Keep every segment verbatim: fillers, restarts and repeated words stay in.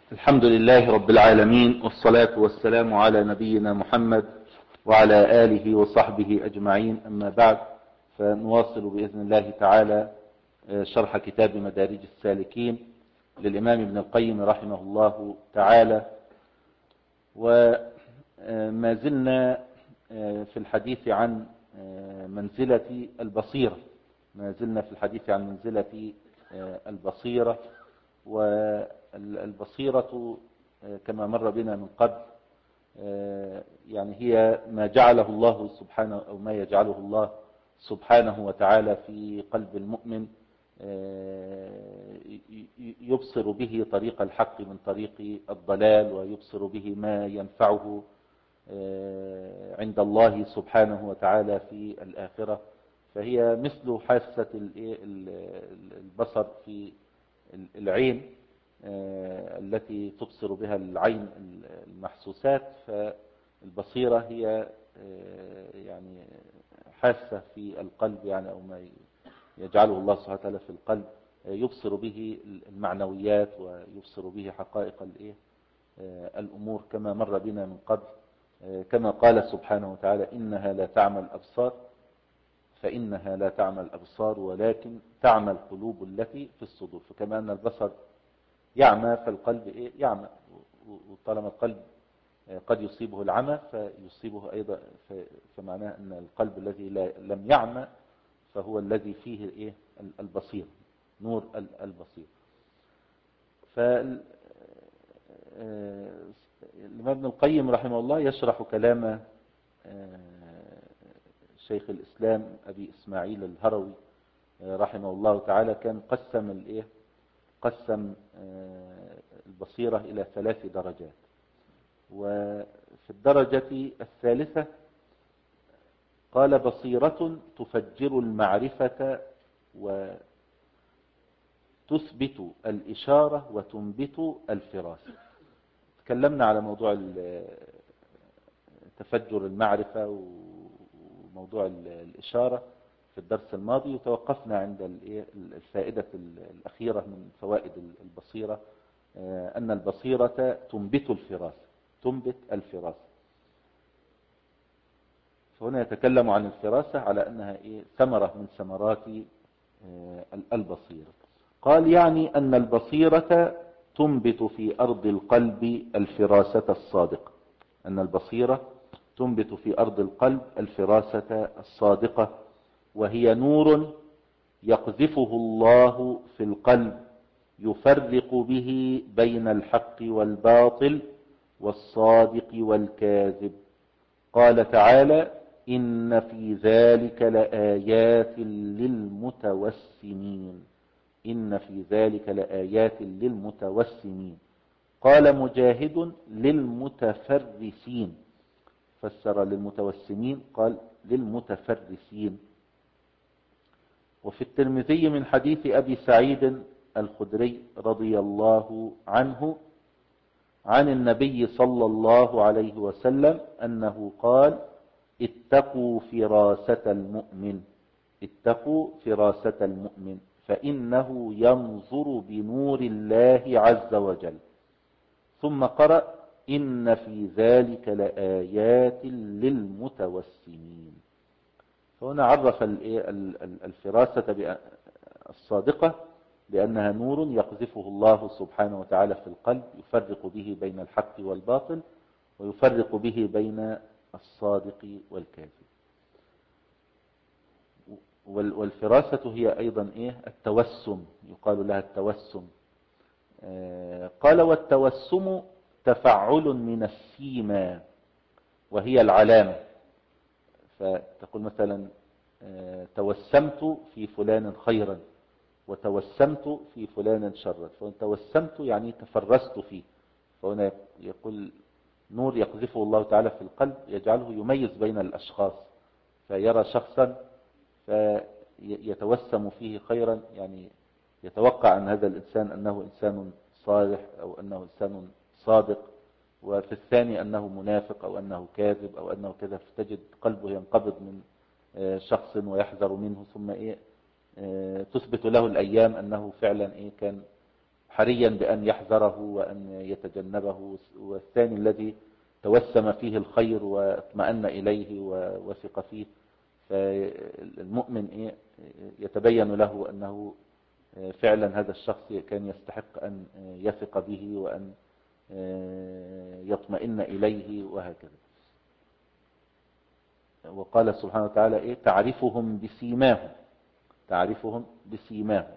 الحمد لله رب العالمين، والصلاة والسلام على نبينا محمد وعلى آله وصحبه أجمعين. أما بعد، فنواصل بإذن الله تعالى شرح كتاب مدارج السالكين للإمام ابن القيم رحمه الله تعالى. وما زلنا في الحديث عن منزلة البصيرة ما زلنا في الحديث عن منزلة البصيرة. والبصيرة كما مر بنا من قبل يعني هي ما جعله الله سبحانه أو ما يجعله الله سبحانه وتعالى في قلب المؤمن يبصر به طريق الحق من طريق الضلال، ويبصر به ما ينفعه عند الله سبحانه وتعالى في الآخرة. فهي مثل حاسة البصر في العين التي تبصر بها العين المحسوسات، فالبصيرة هي يعني حاسة في القلب، يعني أو ما يجعله الله سبحانه وتعالى في القلب يبصر به المعنويات ويبصر به حقائق الأمور كما مر بنا من قبل، كما قال سبحانه وتعالى: إنها لا تعمى الأبصار فإنها لا تعمى الأبصار ولكن تعمى القلوب التي في الصدور. فكما أن البصر يعمى فالقلب إيه يعمى، وطالما القلب قد يصيبه العمى فيصيبه أيضا، فمعناه أن القلب الذي لم يعمى فهو الذي فيه إيه البصير، نور البصير. فالإمام ابن القيم رحمه الله يشرح كلام شيخ الإسلام أبي إسماعيل الهروي رحمه الله تعالى. كان قسم الإيه قسم البصيرة إلى ثلاث درجات، وفي الدرجة الثالثة قال: بصيرة تفجر المعرفة وتثبت الإشارة وتنبت الفراسة. تكلمنا على موضوع تفجر المعرفة وموضوع الإشارة في الدرس الماضي، وتوقفنا عند الفائدة الأخيرة من فوائد البصيرة، أن البصيرة تنبت الفراسة تنبت الفراسة فهنا يتكلم عن الفراسة على أنها إيه ثمرة من ثمرات البصيرة. قال: يعني أن البصيرة تنبت في أرض القلب الفراسة الصادقة أن البصيرة تنبت في أرض القلب الفراسة الصادقة، وهي نور يقذفه الله في القلب يفرق به بين الحق والباطل والصادق والكاذب. قال تعالى: إن في ذلك لآيات للمتوسمين إن في ذلك لآيات للمتوسمين. قال مجاهد: للمتفرسين، فسر للمتوسمين قال للمتفرسين. وفي الترمذي من حديث أبي سعيد الخدري رضي الله عنه عن النبي صلى الله عليه وسلم أنه قال: اتقوا فراسة المؤمن اتقوا فراسة المؤمن فإنه ينظر بنور الله عز وجل. ثم قرأ: إن في ذلك لآيات للمتوسمين. فهنا عرف الفراسة الصادقة بأنها نور يقذفه الله سبحانه وتعالى في القلب يفرق به بين الحق والباطل ويفرق به بين الصادق والكاذب. والفراسة هي أيضا إيه التوسم، يقال لها التوسم. قال: والتوسم تفعل من السيما وهي العلامة. فتقول مثلا: توسمت في فلان خيرا وتوسمت في فلان شرا. فتوسمت يعني تفرست فيه. فهنا يقول نور يقذفه الله تعالى في القلب يجعله يميز بين الأشخاص، فيرى شخصا فيتوسم فيه خيرا، يعني يتوقع أن هذا الإنسان أنه إنسان صالح أو أنه إنسان صادق، وفي الثاني أنه منافق أو أنه كاذب أو أنه كذا، فتجد قلبه ينقبض من شخص ويحذر منه، ثم إيه تثبت له الأيام أنه فعلا إيه كان حريا بأن يحذره وأن يتجنبه. والثاني الذي توسم فيه الخير واطمأن إليه ووثق فيه، فالمؤمن يتبين له أنه فعلا هذا الشخص كان يستحق أن يثق به وأن يطمئن إليه وهكذا. وقال سبحانه وتعالى إيه؟ تعرفهم بسيماهم، تعرفهم بسيماهم.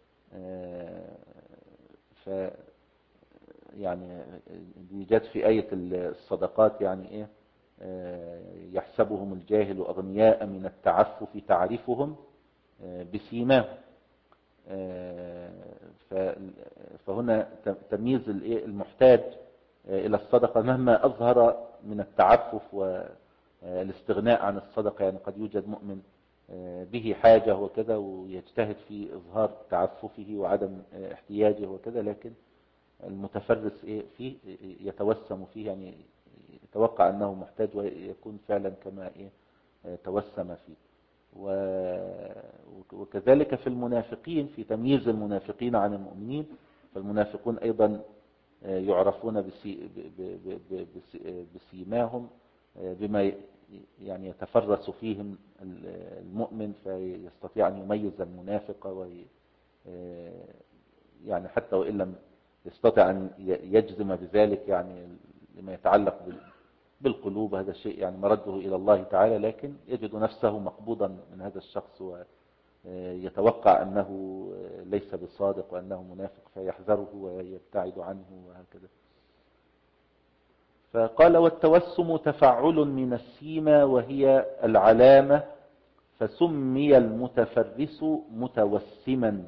ف يعني دي جت في آية الصدقات، يعني إيه؟ يحسبهم الجاهل أغنياء من التعفف تعرفهم بسيماهم. فهنا تمييز المحتاج إلى الصدقة مهما أظهر من التعفف والاستغناء عن الصدقة. يعني قد يوجد مؤمن به حاجة وكذا ويجتهد في إظهار تعففه وعدم احتياجه وكذا، لكن المتفرس فيه يتوسم فيه، يعني يتوقع أنه محتاج ويكون فعلا كما توسم فيه. وكذلك في المنافقين، في تمييز المنافقين عن المؤمنين، فالمنافقون أيضا يعرفون بسيماهم بما يعني يتفرس فيهم المؤمن فيستطيع أن يميز المنافق، وي يعني حتى وإن لم يستطيع أن يجزم بذلك، يعني لما يتعلق بالقلوب هذا الشيء يعني مرده إلى الله تعالى، لكن يجد نفسه مقبوضا من هذا الشخص ويتوقع أنه ليس بصادق وأنه منافق فيحذره ويبتعد عنه وهكذا. فقال والتوسم تفعل من السيمة وهي العلامة، فسمي المتفرس متوسما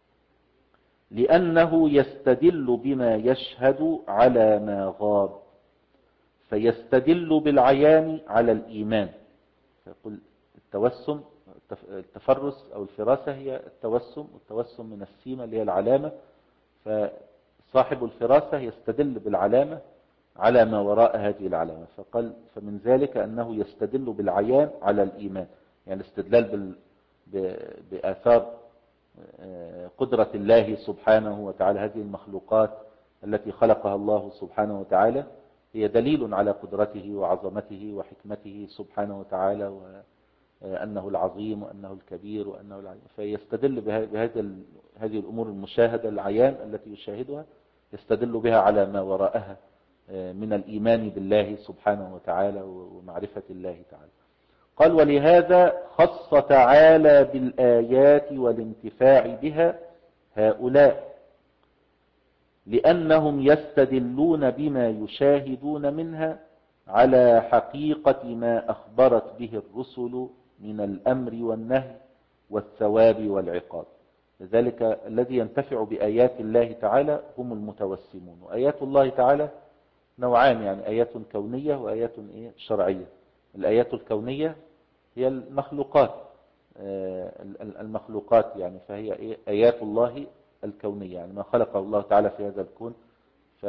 لأنه يستدل بما يشهد على ما غاب، فيستدل بالعيان على الإيمان. فيقول التوسم التفرس أو الفراسة هي التوسم، والتوسم من السيمة اللي هي العلامة، فصاحب الفراسة يستدل بالعلامة على ما وراء هذه العلامة. فقال فمن ذلك أنه يستدل بالعيان على الإيمان، يعني الاستدلال بآثار قدرة الله سبحانه وتعالى. هذه المخلوقات التي خلقها الله سبحانه وتعالى هي دليل على قدرته وعظمته وحكمته سبحانه وتعالى، وأنه العظيم وأنه الكبير وأنه العظيم. فيستدل بهذه هذه الأمور المشاهدة العيان التي يشاهدها، يستدل بها على ما وراءها من الإيمان بالله سبحانه وتعالى ومعرفة الله تعالى. قال ولهذا خص تعالى بالآيات والانتفاع بها هؤلاء، لأنهم يستدلون بما يشاهدون منها على حقيقة ما أخبرت به الرسل من الأمر والنهي والثواب والعقاب. لذلك الذي ينتفع بآيات الله تعالى هم المتوسمون. وآيات الله تعالى نوعان، يعني آيات كونية وآيات شرعية. الآيات الكونية هي المخلوقات، المخلوقات يعني فهي آيات الله الكونية، يعني ما خلقه الله تعالى في هذا الكون. ف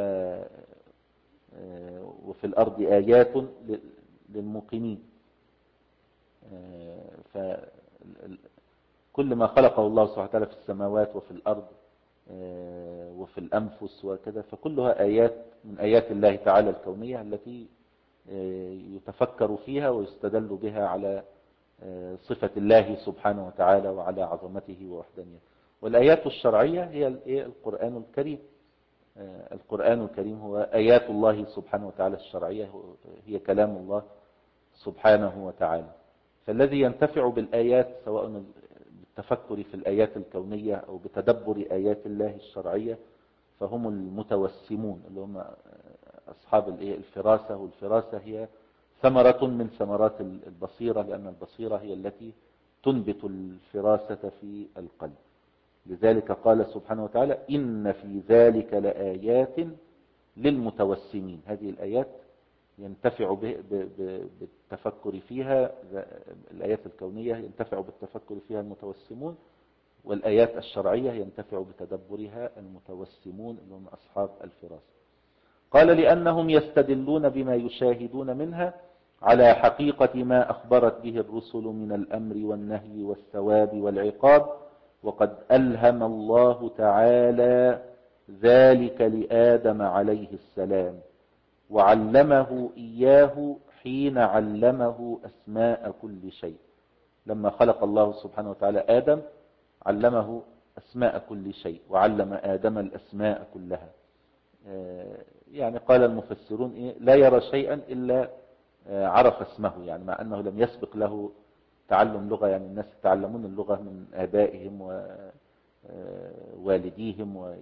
وفي الأرض آيات للموقنين. فكل ما خلقه الله سبحانه وتعالى في السماوات وفي الأرض وفي الأنفس وكذا، فكلها آيات من آيات الله تعالى الكونية التي يتفكر فيها ويستدل بها على صفة الله سبحانه وتعالى وعلى عظمته ووحدانيته. والآيات الشرعية هي القرآن الكريم. القرآن الكريم هو آيات الله سبحانه وتعالى الشرعية، هي كلام الله سبحانه وتعالى. فالذي ينتفع بالآيات سواء بالتفكر في الآيات الكونية أو بتدبر آيات الله الشرعية فهم المتوسمون، اللي هم أصحاب الفراسة. والفراسة هي ثمرة من ثمرات البصيرة، لأن البصيرة هي التي تنبت الفراسة في القلب. لذلك قال سبحانه وتعالى إن في ذلك لآيات للمتوسمين. هذه الآيات ينتفع بالتفكر فيها، الآيات الكونية ينتفع بالتفكر فيها المتوسمون، والآيات الشرعية ينتفع بتدبرها المتوسمون اللي هم أصحاب الفراسة. قال لأنهم يستدلون بما يشاهدون منها على حقيقة ما أخبرت به الرسل من الأمر والنهي والثواب والعقاب. وقد ألهم الله تعالى ذلك لآدم عليه السلام وعلمه إياه حين علمه أسماء كل شيء. لما خلق الله سبحانه وتعالى آدم علمه أسماء كل شيء وعلم آدم الأسماء كلها. يعني قال المفسرون إيه؟ لا يرى شيئا إلا عرف اسمه، يعني مع أنه لم يسبق له تعلم لغة. يعني الناس يتعلمون اللغة من آبائهم ووالديهم و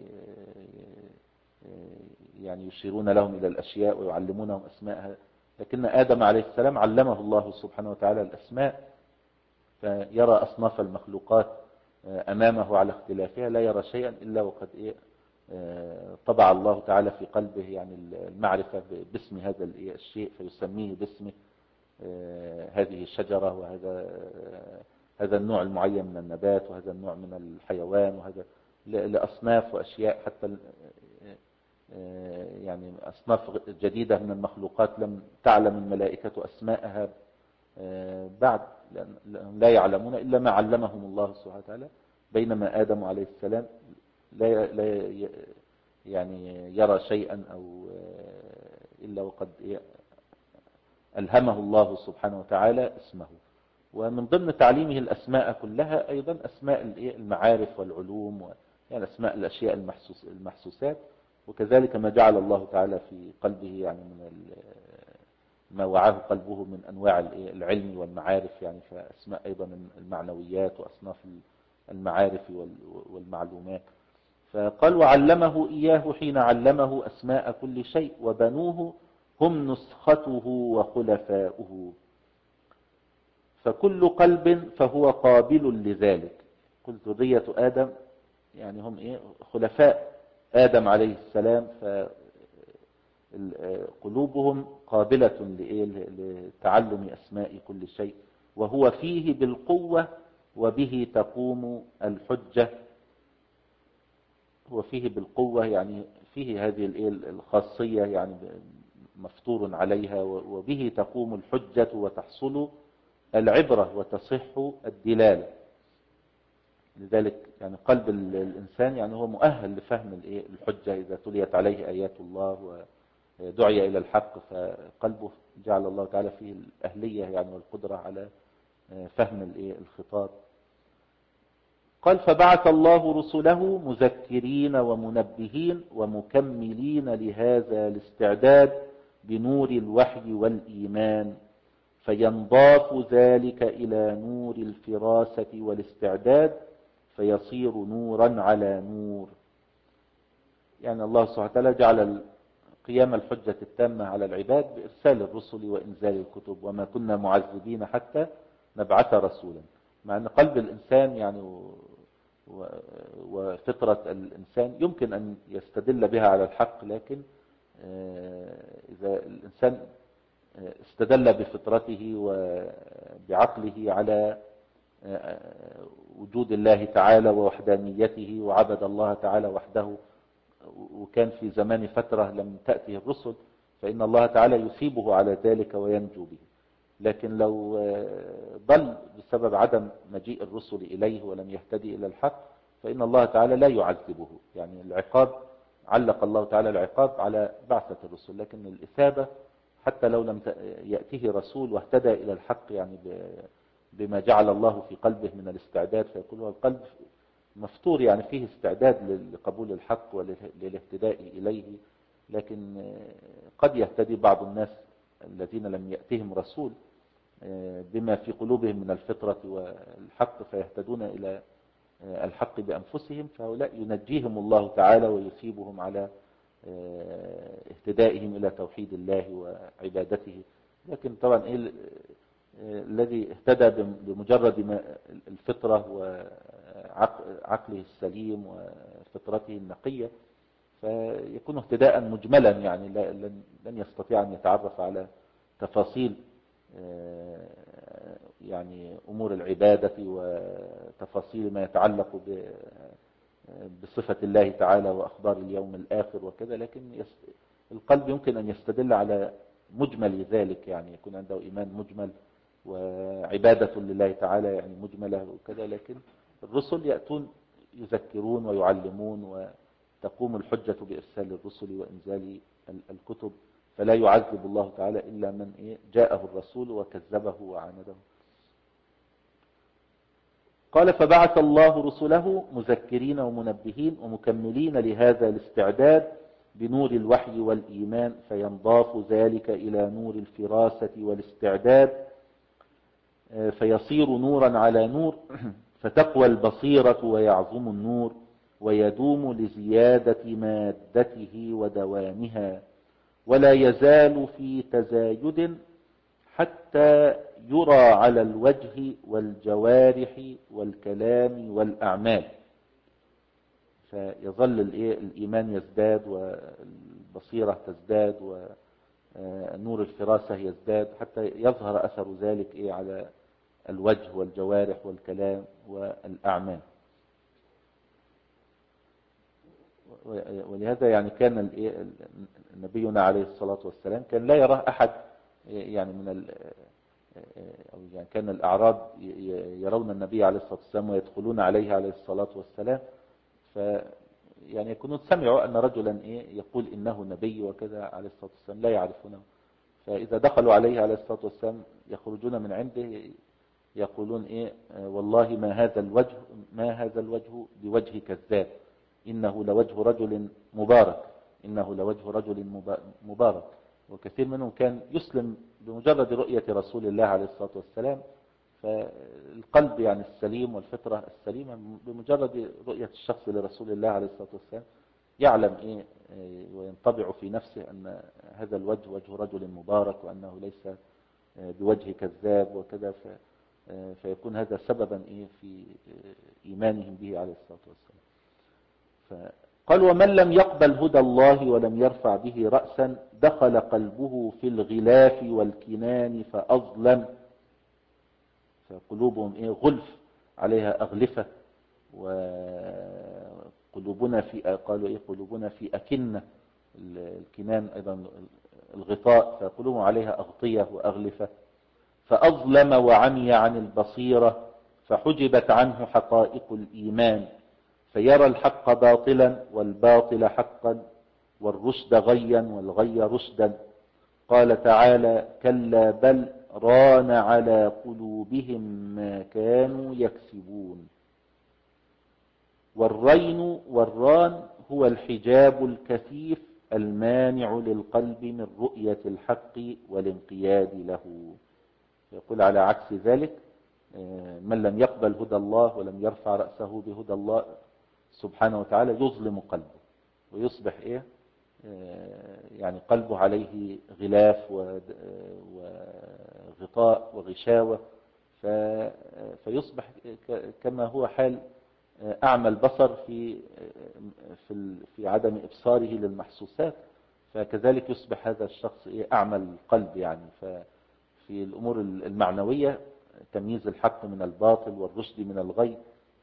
يعني يشيرون لهم إلى الأشياء ويعلمونهم أسماءها، لكن آدم عليه السلام علمه الله سبحانه وتعالى الأسماء، فيرى أصناف المخلوقات أمامه على اختلافها، لا يرى شيئا إلا وقد إيه طبع الله تعالى في قلبه يعني المعرفة باسم هذا الشيء فيسميه باسمه. هذه الشجرة وهذا هذا النوع المعين من النبات وهذا النوع من الحيوان، وهذا لأصناف وأشياء حتى يعني أصناف جديدة من المخلوقات لم تعلم الملائكة أسماءها بعد، لأنهم لا يعلمون إلا ما علمهم الله سبحانه وتعالى، بينما آدم عليه السلام لا لا يعني يرى شيئا أو إلا وقد ألهمه الله سبحانه وتعالى اسمه. ومن ضمن تعليمه الأسماء كلها أيضا أسماء المعارف والعلوم، يعني أسماء الأشياء المحسوس المحسوسات، وكذلك ما جعل الله تعالى في قلبه يعني من ما وعاه قلبه من أنواع العلم والمعارف، يعني فأسماء أيضا المعنويات وأصناف المعارف والمعلومات. فقال وعلمه إياه حين علمه أسماء كل شيء وبنوه هم نسخته وخلفاؤه، فكل قلب فهو قابل لذلك. كل ذرية آدم يعني هم إيه خلفاء آدم عليه السلام، فقلوبهم قابلة لتعلم أسماء كل شيء، وهو فيه بالقوة وبه تقوم الحجة. هو فيه بالقوة يعني فيه هذه الخاصية يعني مفطور عليها، وبه تقوم الحجة وتحصل العبرة وتصح الدلالة. لذلك يعني قلب الإنسان يعني هو مؤهل لفهم الحجة إذا تليت عليه آيات الله ودعي إلى الحق، فقلبه جعل الله تعالى فيه الأهلية يعني والقدرة على فهم الخطاب. قال فبعث الله رسله مذكرين ومنبهين ومكملين لهذا الاستعداد بنور الوحي والإيمان، فينضاف ذلك إلى نور الفراسة والاستعداد فيصير نورا على نور. يعني الله سبحانه وتعالى جعل قيام الحجة التامة على العباد بإرسال الرسل وإنزال الكتب، وما كنا معذبين حتى نبعث رسولا. مع أن قلب الإنسان يعني وفطرة الإنسان يمكن أن يستدل بها على الحق، لكن إذا الإنسان استدل بفطرته وبعقله على وجود الله تعالى ووحدانيته وعبد الله تعالى وحده، وكان في زمان فترة لم تأته الرسل، فإن الله تعالى يثيبه على ذلك وينجو به. لكن لو ضل بسبب عدم مجيء الرسل إليه ولم يهتدي إلى الحق فإن الله تعالى لا يعذبه. يعني العقاب علق الله تعالى العقاب على بعثة الرسل، لكن الإثابة حتى لو لم يأته رسول واهتدى إلى الحق يعني بما جعل الله في قلبه من الاستعداد، فيكون هو القلب مفتور يعني فيه استعداد لقبول الحق وللاهتداء إليه. لكن قد يهتدي بعض الناس الذين لم يأتهم رسول بما في قلوبهم من الفطرة والحق فيهتدون إلى الحق بأنفسهم، فهؤلاء ينجيهم الله تعالى ويثيبهم على اهتدائهم إلى توحيد الله وعبادته. لكن طبعا إيه الذي اهتدى بمجرد الفطرة وعقله السليم وفطرته النقية فيكون اهتداء مجملا، يعني لن يستطيع أن يتعرف على تفاصيل يعني أمور العبادة وتفاصيل ما يتعلق بصفة الله تعالى وأخبار اليوم الآخر وكذا. لكن القلب يمكن أن يستدل على مجمل ذلك، يعني يكون عنده إيمان مجمل وعبادة لله تعالى يعني مجملة وكذا. لكن الرسل يأتون يذكرون ويعلمون تقوم الحجة بإرسال الرسل وإنزال الكتب، فلا يعذب الله تعالى إلا من إيه جاءه الرسول وكذبه وعانده. قال فبعث الله رسله مذكرين ومنبهين ومكملين لهذا الاستعداد بنور الوحي والإيمان، فينضاف ذلك إلى نور الفراسة والاستعداد فيصير نورا على نور، فتقوى البصيرة ويعظم النور ويدوم لزيادة مادته ودوامها، ولا يزال في تزايد حتى يرى على الوجه والجوارح والكلام والأعمال. فيظل الإيمان يزداد والبصيرة تزداد ونور الفراسة يزداد حتى يظهر أثر ذلك على الوجه والجوارح والكلام والأعمال. ولهذا يعني كان نبينا عليه الصلاة والسلام كان لا يراه أحد يعني من ال أو يعني كان الأعراب يرون النبي عليه الصلاة والسلام ويدخلون عليه عليه الصلاة والسلام، ف يعني يكونون سمعوا أن رجلا إيه يقول إنه نبي وكذا عليه الصلاة والسلام لا يعرفونه، فإذا دخلوا عليه عليه الصلاة والسلام يخرجون من عنده يقولون إيه والله ما هذا الوجه ما هذا الوجه بوجه كذاب، إنه لوجه رجل مبارك إنه لوجه رجل مبارك. وكثير منهم كان يسلم بمجرد رؤية رسول الله عليه الصلاة والسلام، فالقلب يعني السليم والفطرة السليمة بمجرد رؤية الشخص لرسول الله عليه الصلاة والسلام يعلم إيه وينطبع في نفسه أن هذا الوجه وجه رجل مبارك وأنه ليس بوجه كذاب وكذا، فيكون هذا سببا إيه في إيمانهم به عليه الصلاة والسلام. قال ومن لم يقبل هدى الله ولم يرفع به رأسا دخل قلبه في الغلاف والكنان فأظلم، فقلوبهم إيه غلف عليها أغلفة، وقلوبنا في قالوا إيه قلوبنا في أكنة، الكنان أيضا الغطاء، فقلوبهم عليها أغطية وأغلفة، فأظلم وعمي عن البصيرة فحجبت عنه حقائق الإيمان، فيرى الحق باطلا والباطل حقا والرشد غيا والغي رشدا. قال تعالى كلا بل ران على قلوبهم ما كانوا يكسبون. والرين والران هو الحجاب الكثيف المانع للقلب من رؤية الحق والانقياد له. يقول على عكس ذلك من لم يقبل هدى الله ولم يرفع رأسه بهدى الله سبحانه وتعالى يظلم قلبه ويصبح إيه يعني قلبه عليه غلاف وغطاء وغشاوة، فيصبح كما هو حال أعمى البصر في في في عدم إبصاره للمحسوسات، فكذلك يصبح هذا الشخص إيه أعمى القلب يعني. ففي الأمور المعنوية تمييز الحق من الباطل والرشد من الغي،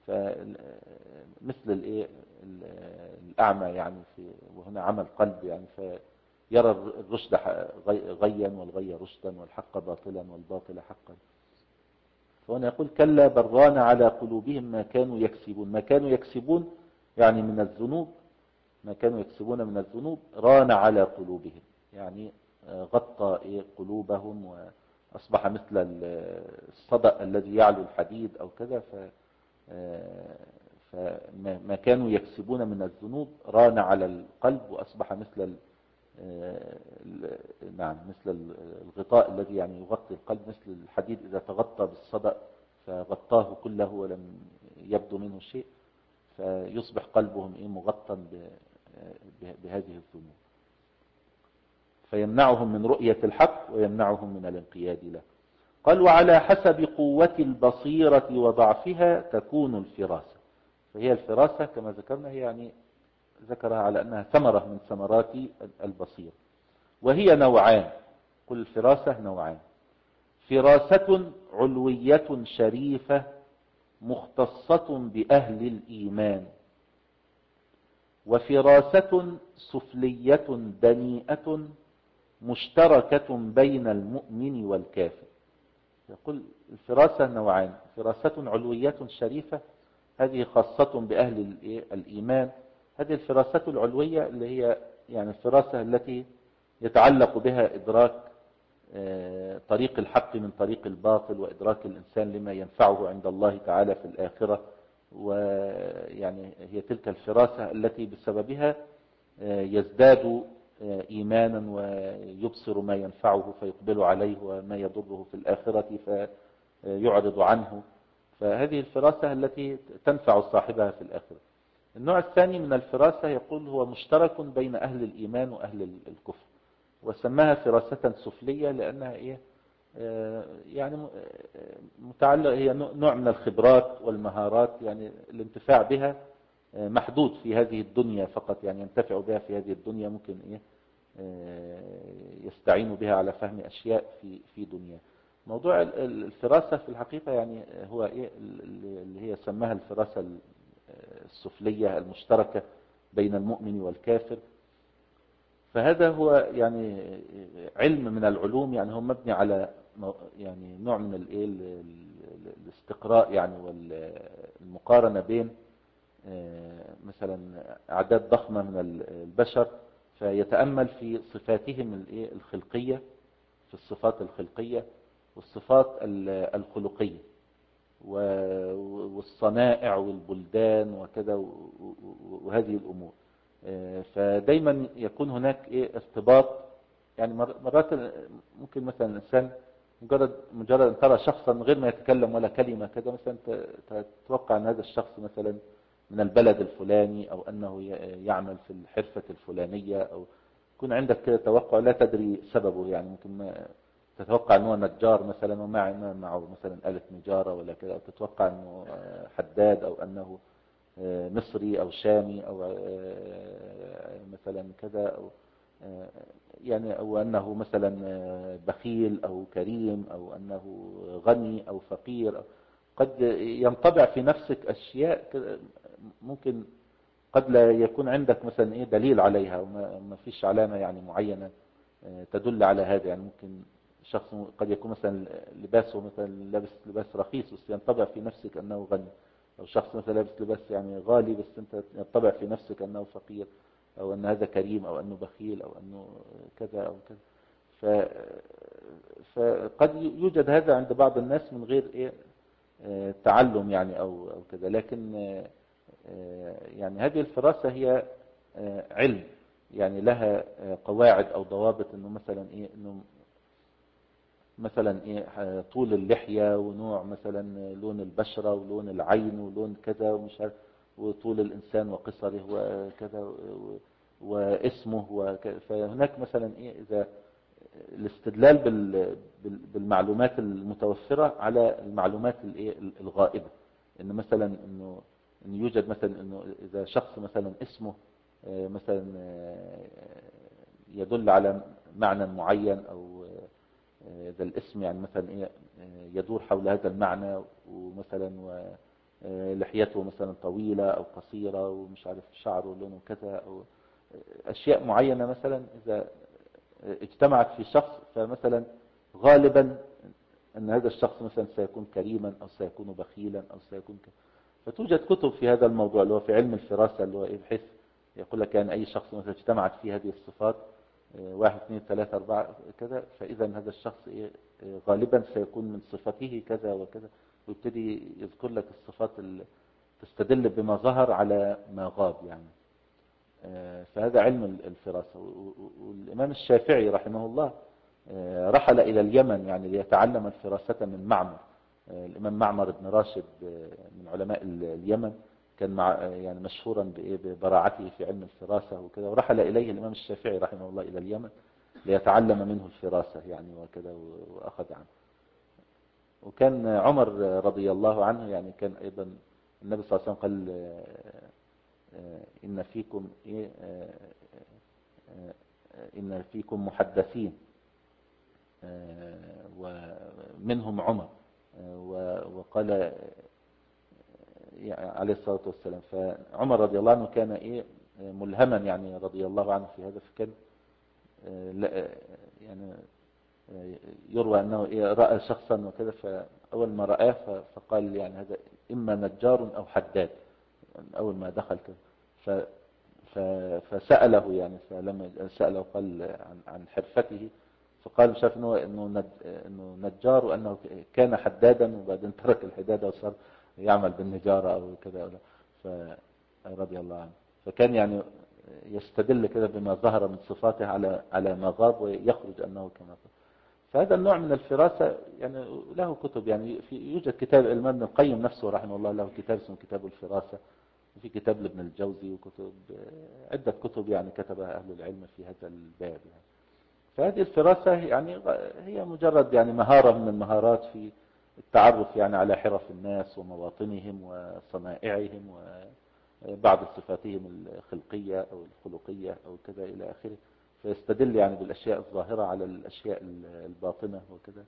فمثل الايه الاعمى يعني في وهنا عمى القلب يعني، فيرى الرشد غيا والغي رشدا والحق باطلا والباطل حقا. فهنا يقول كلا بل ران على قلوبهم ما كانوا يكسبون. ما كانوا يكسبون يعني من الذنوب، ما كانوا يكسبون من الذنوب ران على قلوبهم يعني غطى إيه قلوبهم وأصبح مثل الصدأ الذي يعلو الحديد أو كذا. ف فما كانوا يكسبون من الذنوب ران على القلب وأصبح مثل نعم مثل الغطاء الذي يعني يغطي القلب، مثل الحديد إذا تغطى بالصدأ فغطاه كله ولم يبدو منه شيء، فيصبح قلبهم إيه مغطى بهذه الذنوب، فيمنعهم من رؤية الحق ويمنعهم من الانقياد له. قال وعلى حسب قوة البصيرة وضعفها تكون الفراسة. فهي الفراسة كما ذكرنا هي يعني ذكرها على أنها ثمرة من ثمرات البصيرة، وهي نوعان. كل الفراسة نوعان: فراسة علوية شريفة مختصة بأهل الإيمان، وفراسة سفلية دنيئة مشتركة بين المؤمن والكافر. يقول الفراسة نوعان: فراسة علوية شريفة هذه خاصة بأهل الإيمان، هذه الفراسة العلوية اللي هي يعني الفراسة التي يتعلق بها إدراك طريق الحق من طريق الباطل، وإدراك الإنسان لما ينفعه عند الله تعالى في الآخرة. ويعني هي تلك الفراسة التي بسببها يزداد إيمانا ويبصر ما ينفعه فيقبل عليه، وما يضره في الآخرة فيعرض عنه. فهذه الفراسة التي تنفع صاحبها في الآخرة. النوع الثاني من الفراسة يقول هو مشترك بين أهل الإيمان وأهل الكفر، وسماها فراسة سفلية لأنها إيه يعني متعلق، هي نوع من الخبرات والمهارات، يعني الانتفاع بها محدود في هذه الدنيا فقط، يعني ينتفع بها في هذه الدنيا، ممكن إيه يستعين بها على فهم أشياء في في دنيا. موضوع الفراسة في الحقيقة يعني هو إيه اللي هي سماها الفراسة السفلية المشتركة بين المؤمن والكافر. فهذا هو يعني علم من العلوم، يعني هو مبني على يعني نوع من الايه الاستقراء يعني والمقارنة بين مثلا أعداد ضخمة من البشر، فيتأمل في صفاتهم الايه الخلقية، في الصفات الخلقية والصفات الخلقية والصنائع والبلدان وكذا وهذه الأمور. فدايما يكون هناك ايه ارتباط، يعني مرات ممكن مثلا الإنسان مجرد مجرد أن ترى شخصا غير ما يتكلم ولا كلمة كذا، مثلا تتوقع أن هذا الشخص مثلا من البلد الفلاني، أو أنه يعمل في الحرفة الفلانية، أو يكون عندك كده توقع لا تدري سببه. يعني ممكن ما تتوقع أنه نجار مثلا ومع معه مثلا آلة نجارة ولا كده، أو تتوقع أنه حداد، أو أنه مصري أو شامي، أو مثلا كذا، أو يعني أو أنه مثلا بخيل أو كريم، أو أنه غني أو فقير. قد ينطبع في نفسك أشياء ممكن قد لا يكون عندك مثلا إيه دليل عليها، وما فيش علامة يعني معينة تدل على هذا. يعني ممكن شخص قد يكون مثلا لباسه مثلا لابس لباس رخيص، بس ينطبع في نفسك أنه غني، أو شخص مثلا لابس لباس يعني غالي، بس أنت ينطبع في نفسك أنه فقير، أو أن هذا كريم، أو أنه بخيل، أو أنه كذا أو كذا. ف... فقد يوجد هذا عند بعض الناس من غير إيه تعلم يعني أو أو كذا. لكن يعني هذه الفراسة هي علم، يعني لها قواعد أو ضوابط، إنه مثلا إيه إنه مثلا إيه طول اللحية، ونوع مثلا لون البشرة، ولون العين، ولون كذا ومش عارف، وطول الإنسان وقصره وكذا، واسمه وكذا. فهناك مثلا إيه إذا الاستدلال بالمعلومات المتوفرة على المعلومات الايه الغائبة، إن مثلا إنه إن يوجد مثلا إنه إذا شخص مثلا اسمه مثلا يدل على معنى معين، أو إذا الاسم يعني مثلا إيه يدور حول هذا المعنى، ومثلا ولحيته مثلا طويلة أو قصيرة، ومش عارف شعره لونه كذا، أو أشياء معينة مثلا إذا اجتمعت في شخص، فمثلا غالبا أن هذا الشخص مثلا سيكون كريما، أو سيكون بخيلا، أو سيكون ك... فتوجد كتب في هذا الموضوع اللي هو في علم الفراسة، اللي هو إيه بحيث يقول لك يعني أي شخص مثلا اجتمعت فيه هذه الصفات واحد اثنين ثلاثة أربعة كذا، فإذا هذا الشخص إيه غالبا سيكون من صفته كذا وكذا، ويبتدي يذكر لك الصفات اللي تستدل بما ظهر على ما غاب يعني. فهذا علم الفراسة. والإمام الشافعي رحمه الله رحل إلى اليمن يعني ليتعلم الفراسة من معمر. الإمام معمر بن راشد من علماء اليمن، كان مع يعني مشهورا ببراعته في علم الفراسة وكذا، ورحل إليه الإمام الشافعي رحمه الله إلى اليمن ليتعلم منه الفراسة يعني وكذا، وأخذ عنه. وكان عمر رضي الله عنه يعني كان أيضا النبي صلى الله عليه وسلم قال إن فيكم إيه إن فيكم محدثين ومنهم عمر، وقال عليه الصلاة والسلام. فعمر رضي الله عنه كان إيه ملهما يعني رضي الله عنه في هذا، فكان يعني يروى أنه إيه رأى شخصا وكذا، فأول ما رآه فقال يعني هذا إما نجار أو حداد، أول ما دخل كذا. فسأله يعني، فلما سأله قال عن عن حرفته، فقال مش عارف انه انه انه نجار، وانه كان حدادا وبعدين ترك الحداده وصار يعمل بالنجاره او كذا. فرضي الله عنه. فكان يعني يستدل كده بما ظهر من صفاته على على ما غاب، ويخرج انه كما قال. فهذا النوع من الفراسه يعني له كتب، يعني في يوجد كتاب الإمام ابن القيم نفسه رحمه الله له كتاب اسمه كتاب الفراسه، وفي كتاب لابن الجوزي، وكتب عده كتب يعني كتبها اهل العلم في هذا الباب يعني. فهذه الفراسة يعني هي مجرد يعني مهارة من المهارات في التعرف يعني على حرف الناس ومواطنهم وصنائعهم وبعض صفاتهم الخلقية أو الخلقية أو كذا إلى آخره. فيستدل يعني بالأشياء الظاهرة على الأشياء الباطنة وكذا.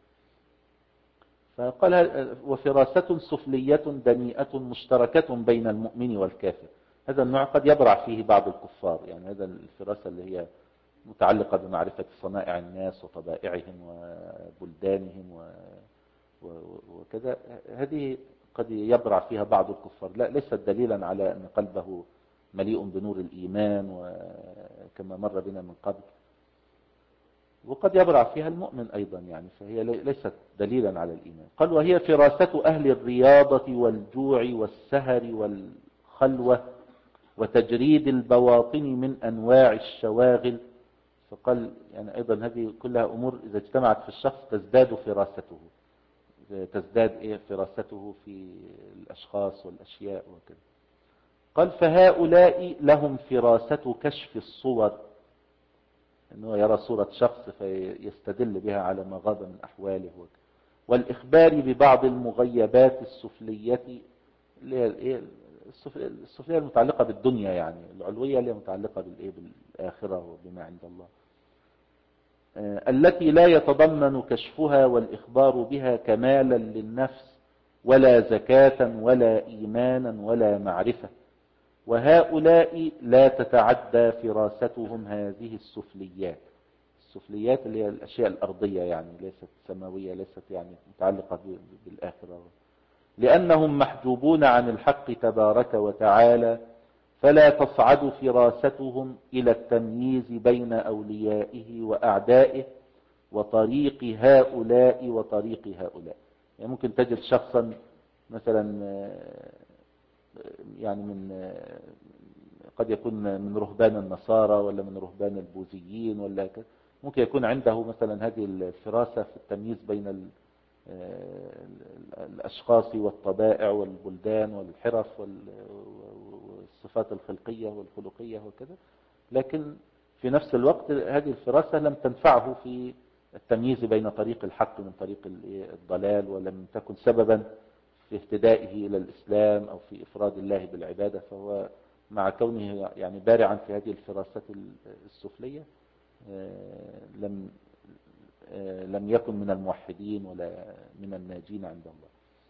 فقال وفراسة سفلية دنيئة مشتركة بين المؤمن والكافر. هذا النوع قد يبرع فيه بعض الكفار، يعني هذا الفراسة اللي هي متعلقة بمعرفة صنائع الناس وطبائعهم وبلدانهم وكذا، هذه قد يبرع فيها بعض الكفار، لا ليست دليلا على أن قلبه مليء بنور الإيمان وكما مر بنا من قبل. وقد يبرع فيها المؤمن أيضا يعني، فهي ليست دليلا على الإيمان. قال وهي فراسة أهل الرياضة والجوع والسهر والخلوة وتجريد البواطن من أنواع الشواغل. فقال يعني أيضا هذه كلها أمور إذا اجتمعت في الشخص تزداد فراسته، تزداد إيه فراسته في الأشخاص والأشياء وكذا. قال فهؤلاء لهم فراسة كشف الصور، أنه يرى صورة شخص فيستدل بها على ما غاب من أحواله وكذا. والإخبار ببعض المغيبات السفلية اللي هي الإيه السفلية المتعلقة بالدنيا، يعني العلوية اللي متعلقة بالإيه بالآخرة وبما عند الله، التي لا يتضمن كشفها والإخبار بها كمالا للنفس ولا زكاة ولا إيمانا ولا معرفة. وهؤلاء لا تتعدى فراستهم هذه السفليات. السفليات اللي هي الأشياء الأرضية يعني، ليست سماوية، ليست يعني متعلقة بالآخرة، لأنهم محجوبون عن الحق تبارك وتعالى، فلا تصعد فراستهم إلى التمييز بين أوليائه وأعدائه وطريق هؤلاء وطريق هؤلاء. يعني ممكن تجد شخصا مثلا يعني من قد يكون من رهبان النصارى ولا من رهبان البوذيين ولا كذا، ممكن يكون عنده مثلا هذه الفراسة في التمييز بين الأشخاص والطبائع والبلدان والحرف والصفات الخلقية والخلقية وكذا، لكن في نفس الوقت هذه الفراسة لم تنفعه في التمييز بين طريق الحق من طريق الضلال، ولم تكن سببا في اهتدائه إلى الإسلام أو في إفراد الله بالعبادة. فهو مع كونه يعني بارعا في هذه الفراسة السفلية لم لم يكن من الموحدين ولا من الناجين عند الله.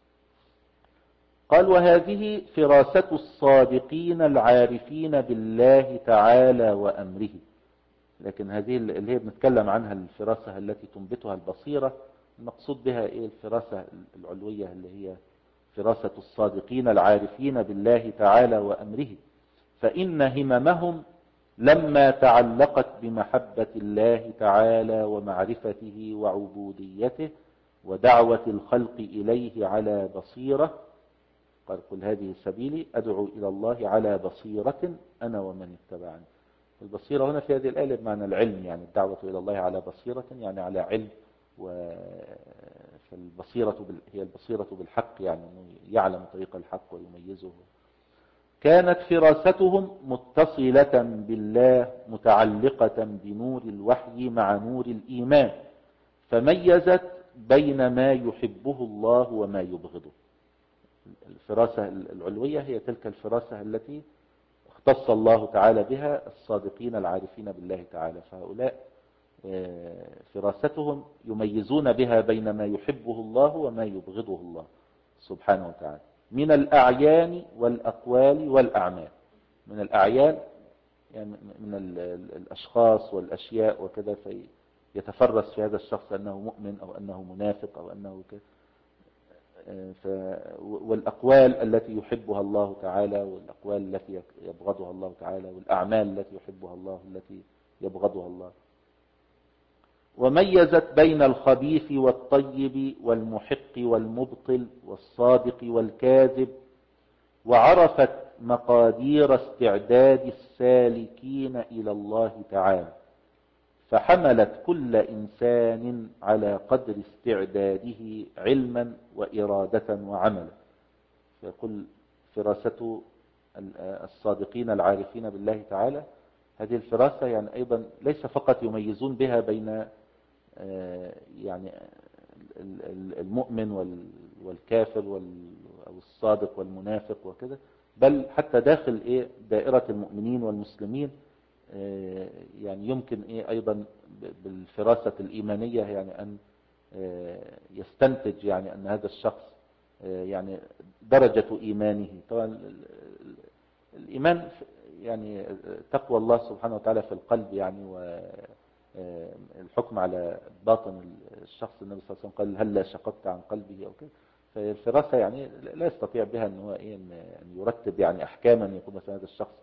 قال وهذه فراسة الصادقين العارفين بالله تعالى وأمره. لكن هذه اللي هي بنتكلم عنها الفراسة التي تنبتها البصيرة، المقصود بها إيه؟ الفراسة العلوية اللي هي فراسة الصادقين العارفين بالله تعالى وأمره، فإن هممهم لما تعلقت بمحبة الله تعالى ومعرفته وعبوديته ودعوة الخلق إليه على بصيرة. قال قل هذه سبيلي أدعو إلى الله على بصيرة أنا ومن اتبعني. البصيرة هنا في هذه الآية بمعنى العلم، يعني الدعوة إلى الله على بصيرة يعني على علم، فالبصيرة هي البصيرة بالحق، يعني يعلم طريق الحق ويميزه. كانت فراستهم متصلة بالله متعلقة بنور الوحي مع نور الإيمان، فميزت بين ما يحبه الله وما يبغضه. الفراسة العلوية هي تلك الفراسة التي اختص الله تعالى بها الصادقين العارفين بالله تعالى، فهؤلاء فراستهم يميزون بها بين ما يحبه الله وما يبغضه الله سبحانه وتعالى من الأعيان والأقوال والأعمال. من الأعيان يعني من الأشخاص والأشياء وكذا، فيتفرس في هذا الشخص أنه مؤمن أو أنه منافق أو أنه كذا. ف والأقوال التي يحبها الله تعالى والأقوال التي يبغضها الله تعالى والأعمال التي يحبها الله التي يبغضها الله. وميزت بين الخبيث والطيب والمحق والمبطل والصادق والكاذب، وعرفت مقادير استعداد السالكين إلى الله تعالى، فحملت كل إنسان على قدر استعداده علما وإرادة وعملا. فيقول فراسة الصادقين العارفين بالله تعالى، هذه الفراسة يعني أيضا ليس فقط يميزون بها بين يعني المؤمن والكافر والصادق والمنافق وكذا، بل حتى داخل إيه دائرة المؤمنين والمسلمين يعني يمكن إيه أيضا بالفراسة الإيمانية يعني أن يستنتج يعني أن هذا الشخص يعني درجة إيمانه. طبعا الإيمان يعني تقوى الله سبحانه وتعالى في القلب يعني، والحكم على باطن الشخص. النبي صلى الله عليه وسلم قال هل شققت عن قلبه أو كده. فالفراسة يعني لا يستطيع بها أن هو إيه أن يرتب يعني أحكاما يقول مثلا هذا الشخص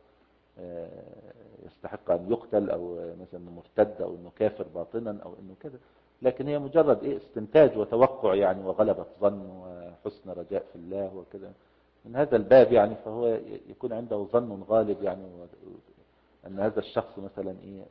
يستحق أن يقتل أو مثلا مرتد أو أنه كافر باطنا أو أنه كذا، لكن هي مجرد إيه استنتاج وتوقع يعني، وغلبة ظن وحسن رجاء في الله وكذا. من هذا الباب يعني فهو يكون عنده ظن غالب يعني أن هذا الشخص مثلا إيه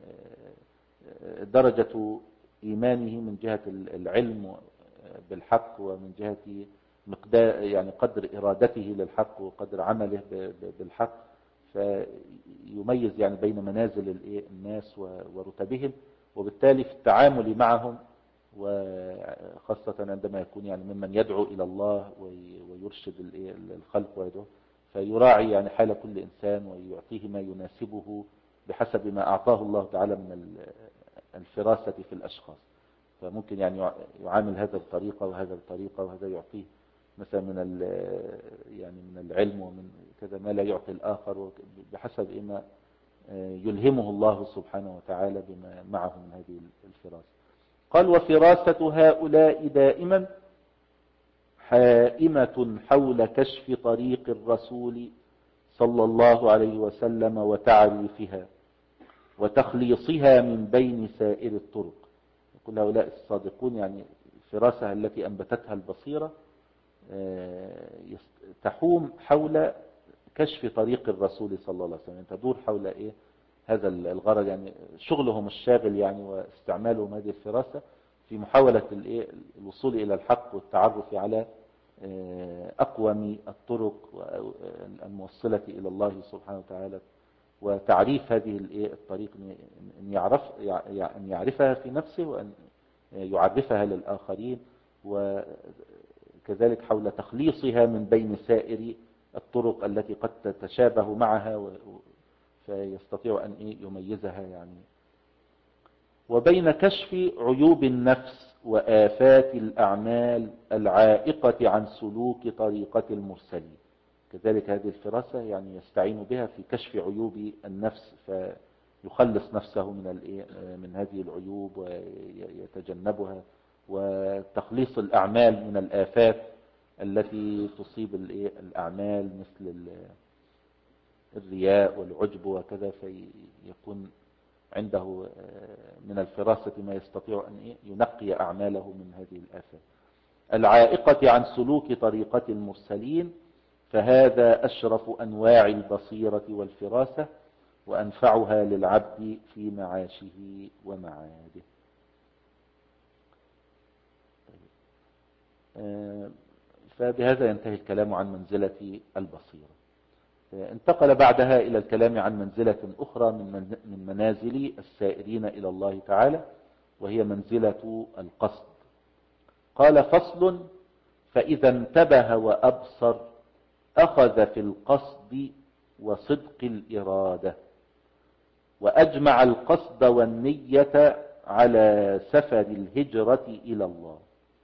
درجة إيمانه من جهة العلم بالحق ومن جهة مقدار يعني قدر إرادته للحق وقدر عمله بالحق، فيميز يعني بين منازل الناس ورتبهم، وبالتالي في التعامل معهم وخاصة عندما يكون يعني ممن يدعو إلى الله ويرشد الخلق ويدعو، فيراعي يعني حال كل إنسان ويعطيه ما يناسبه بحسب ما أعطاه الله تعالى من الفراسة في الأشخاص. فممكن يعني يعامل هذا بطريقة وهذا بطريقة، وهذا يعطيه مثلا من يعني من العلم ومن كذا ما لا يعطي الآخر بحسب إما يلهمه الله سبحانه وتعالى بما معه من هذه الفراسة. قال وفراسة هؤلاء دائما حائمة حول كشف طريق الرسول صلى الله عليه وسلم وتعريفها وتخليصها من بين سائر الطرق. يقول هؤلاء الصادقون يعني الفراسة التي أنبتتها البصيرة تحوم حول كشف طريق الرسول صلى الله عليه وسلم، تدور حول إيه هذا الغرض، يعني شغلهم الشاغل يعني واستعمالهم هذه الفراسة في محاولة الوصول إلى الحق والتعرف على أقوم الطرق الموصلة إلى الله سبحانه وتعالى، وتعريف هذه الطريق أن يعرف أن يعرفها في نفسه وأن يعرفها للآخرين، وكذلك حول تخليصها من بين سائر الطرق التي قد تتشابه معها فيستطيع أن يميزها يعني. وبين كشف عيوب النفس وآفات الأعمال العائقة عن سلوك طريقة المرسلين، كذلك هذه الفراسة يعني يستعين بها في كشف عيوب النفس فيخلص نفسه من من هذه العيوب ويتجنبها، وتخليص الأعمال من الآفات التي تصيب الأعمال مثل الرياء والعجب وكذا، فيكون عنده من الفراسة ما يستطيع أن ينقي أعماله من هذه الآفات العائقة عن سلوك طريقة المرسلين، فهذا أشرف أنواع البصيرة والفراسة وأنفعها للعبد في معاشه ومعاده. فبهذا ينتهي الكلام عن منزلة البصيرة. انتقل بعدها إلى الكلام عن منزلة أخرى من منازل السائرين إلى الله تعالى، وهي منزلة القصد. قال فصل: فإذا انتبه وأبصر أخذ في القصد وصدق الإرادة، وأجمع القصد والنية على سفر الهجرة إلى الله.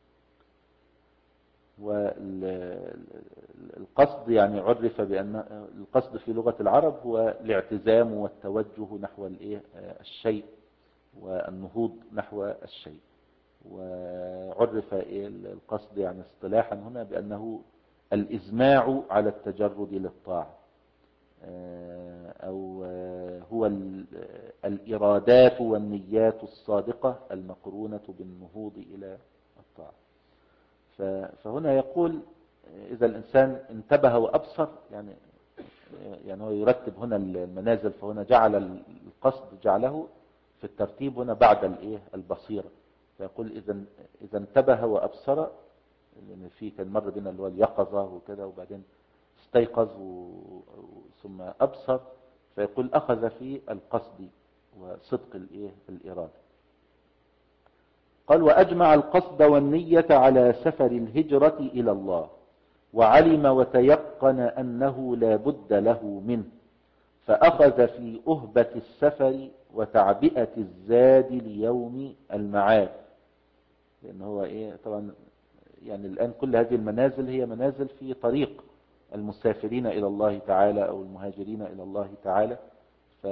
والقصد يعني عرف بأن القصد في لغة العرب هو الاعتزام والتوجه نحو الشيء والنهوض نحو الشيء، وعرف القصد يعني اصطلاحا هنا بأنه الإزماع على التجرد للطاعة، أو هو الإرادات والنيات الصادقة المقرونة بالنهوض إلى الطاعة. فهنا يقول إذا الإنسان انتبه وأبصر، يعني يعني هو يرتب هنا المنازل، فهنا جعل القصد جعله في الترتيب هنا بعد الايه البصيرة. فيقول إذا إذا انتبه وأبصر، لأن في كان مر بنا اللي هو اليقظة وكذا، وبعدين استيقظ ثم أبصر، فيقول أخذ في القصد وصدق الايه الإرادة. قال وأجمع القصد والنية على سفر الهجرة إلى الله، وعلم وتيقن أنه لا بد له منه، فأخذ في أهبة السفر وتعبئة الزاد ليوم المعاد. لأن هو إيه طبعا يعني الآن كل هذه المنازل هي منازل في طريق المسافرين إلى الله تعالى أو المهاجرين إلى الله تعالى. ف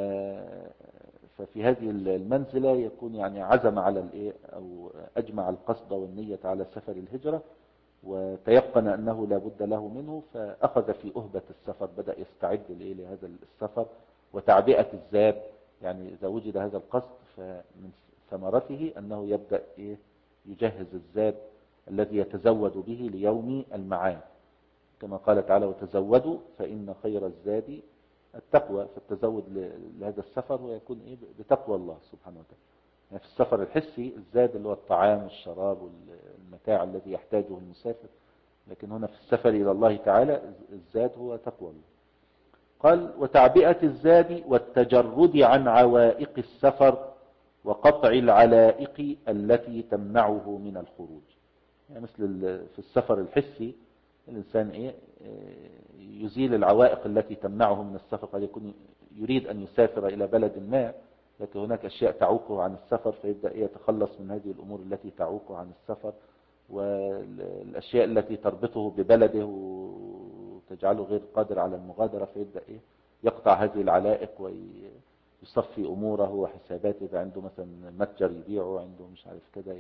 ففي هذه المنزلة يكون يعني عزم على الإيه أو أجمع القصد والنية على سفر الهجرة، وتيقن أنه لا بد له منه، فأخذ في أهبة السفر، بدأ يستعد لهذا السفر وتعبئة الزاد. يعني إذا وجد هذا القصد فمن ثمرته أنه يبدأ إيه يجهز الزاد الذي يتزود به ليوم المعاد، كما قال تعالى وتزودوا فإن خير الزاد التقوى. فالتزود لهذا السفر ويكون إيه بتقوى الله سبحانه وتعالى. يعني في السفر الحسي الزاد اللي هو الطعام والشراب والمتاع الذي يحتاجه المسافر، لكن هنا في السفر إلى الله تعالى الزاد هو تقوى الله. قال وتعبئة الزاد والتجرد عن عوائق السفر وقطع العلائق التي تمنعه من الخروج. يعني مثل في السفر الحسي الإنسان إيه يزيل العوائق التي تمنعه من السفر. قد يكون يريد أن يسافر إلى بلد ما، لكن هناك أشياء تعوقه عن السفر، فيبدأ يتخلص من هذه الأمور التي تعوقه عن السفر، والأشياء التي تربطه ببلده وتجعله غير قادر على المغادرة، فيبدأ إيه يقطع هذه العلائق ويصفي أموره وحساباته. إذا عنده مثلا متجر يبيعه، عنده مش عارف كده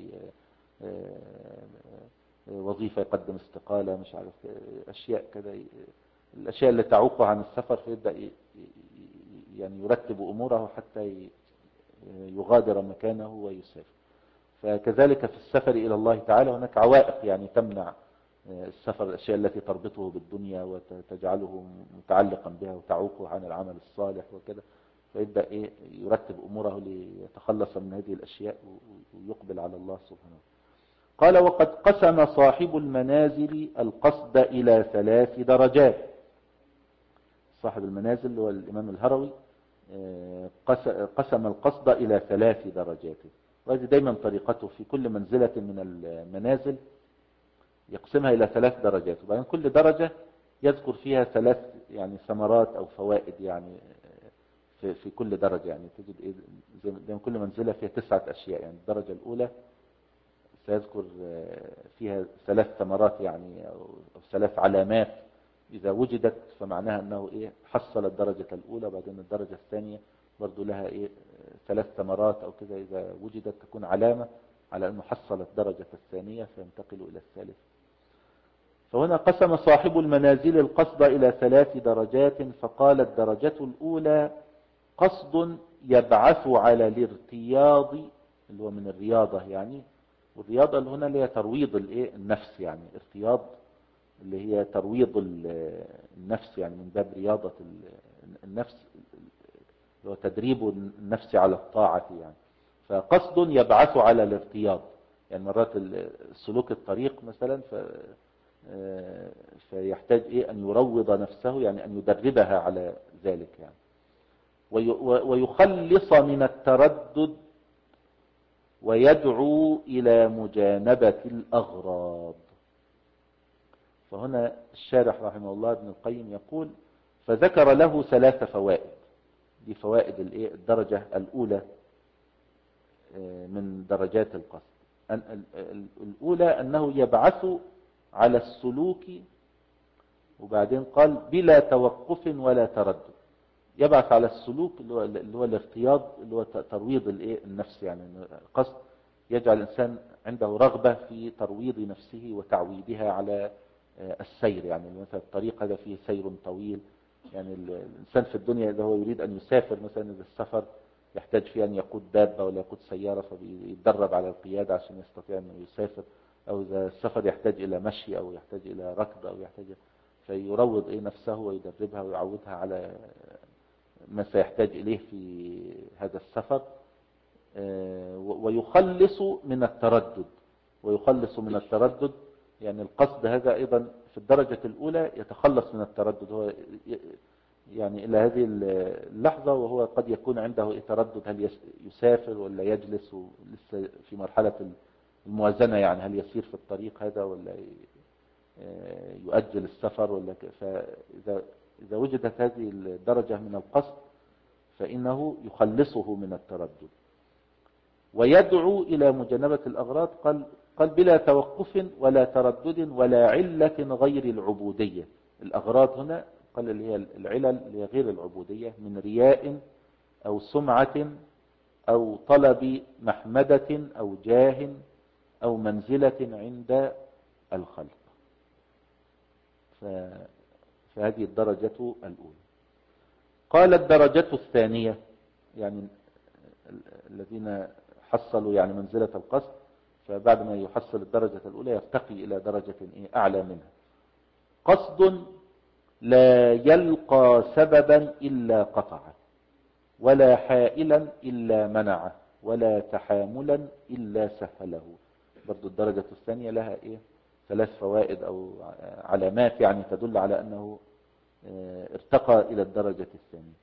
وظيفة يقدم استقالة، مش عارف أشياء كده، الأشياء اللي تعوقه عن السفر، فيبدأ يعني يرتب أموره حتى يغادر مكانه ويسافر. فكذلك في السفر إلى الله تعالى هناك عوائق يعني تمنع السفر، الأشياء التي تربطه بالدنيا وتجعله متعلقا بها وتعوقه عن العمل الصالح وكذا، فيبدأ إيه يرتب أموره ليتخلص من هذه الأشياء ويقبل على الله سبحانه. قال وقد قسم صاحب المنازل القصد إلى ثلاث درجات. صاحب المنازل هو الإمام الهروي قسم القصد إلى ثلاث درجات، وهذه دايما طريقته في كل منزلة من المنازل يقسمها إلى ثلاث درجات، وبعدين كل درجة يذكر فيها ثلاث يعني ثمرات أو فوائد يعني في, في كل درجة. يعني تجد إيه زي كل منزلة فيها تسعة أشياء. يعني الدرجة الأولى سيذكر فيها ثلاث ثمرات يعني أو ثلاث علامات إذا وجدت فمعناها أنه إيه حصل الدرجة الأولى. بعدين الدرجة الثانية برضو لها إيه ثلاث ثمرات أو كذا، إذا وجدت تكون علامة على أنه حصل الدرجة الثانية فينتقل إلى الثالث. فهنا قسم صاحب المنازل القصد إلى ثلاث درجات، فقال الدرجة الأولى قصد يبعث على الارتياض، اللي هو من الرياضة يعني، والرياضة اللي هنا اللي هي ترويض الايه النفس، يعني ارتياض اللي هي ترويض النفس، يعني من باب رياضة النفس اللي هو تدريب النفس على الطاعة يعني. فقصد يبعث على الارتياض، يعني مرات السلوك الطريق مثلا ف فيحتاج ايه ان يروض نفسه، يعني ان يدربها على ذلك يعني. ويخلص من التردد ويدعو إلى مجانبة الأغراض. فهنا الشارح رحمه الله ابن القيم يقول فذكر له ثلاث فوائد. دي فوائد الدرجة الأولى من درجات القصد. الأولى أنه يبعث على السلوك، وبعدين قال بلا توقف ولا تردد. يبعث على السلوك اللي هو, اللي هو الارتياض، اللي هو ترويض الايه النفس، يعني قصد يجعل الإنسان عنده رغبة في ترويض نفسه وتعويدها على السير. يعني مثلا الطريق هذا فيه سير طويل، يعني الإنسان في الدنيا إذا هو يريد أن يسافر مثلا، إذا السفر يحتاج فيه أن يقود دابة ولا يقود سيارة فبيتدرب على القيادة عشان يستطيع أن يسافر، أو إذا السفر يحتاج إلى مشي أو يحتاج إلى ركض أو يحتاج، فيروض إيه نفسه ويدربها ويعودها على ما سيحتاج إليه في هذا السفر. ويخلص من التردد، ويخلص من التردد يعني القصد هذا أيضا في الدرجة الأولى يتخلص من التردد، هو يعني إلى هذه اللحظة وهو قد يكون عنده تردد، هل يسافر ولا يجلس، ولسه في مرحلة الموازنة، يعني هل يسير في الطريق هذا ولا يؤجل السفر ولا. فإذا إذا وجدت هذه الدرجة من القصد فإنه يخلصه من التردد ويدعو إلى مجانبة الأغراض. قال قال بلا توقف ولا تردد ولا علة غير العبودية. الأغراض هنا قال اللي هي العلل اللي هي غير العبودية، من رياء أو سمعة أو طلب محمدة أو جاه أو منزلة عند الخلق. فهذه الدرجة الأولى. قال الدرجة الثانية، يعني الذين حصلوا يعني منزلة القصد، فبعد ما يحصل الدرجة الأولى يرتقي إلى درجة أعلى منها. قصد لا يلقى سببا إلا قطعه، ولا حائلا إلا منعه، ولا تحاملا إلا سهله. برضو الدرجة الثانية لها إيه؟ ثلاث فوائد أو علامات يعني تدل على أنه ارتقى إلى الدرجة الثانية.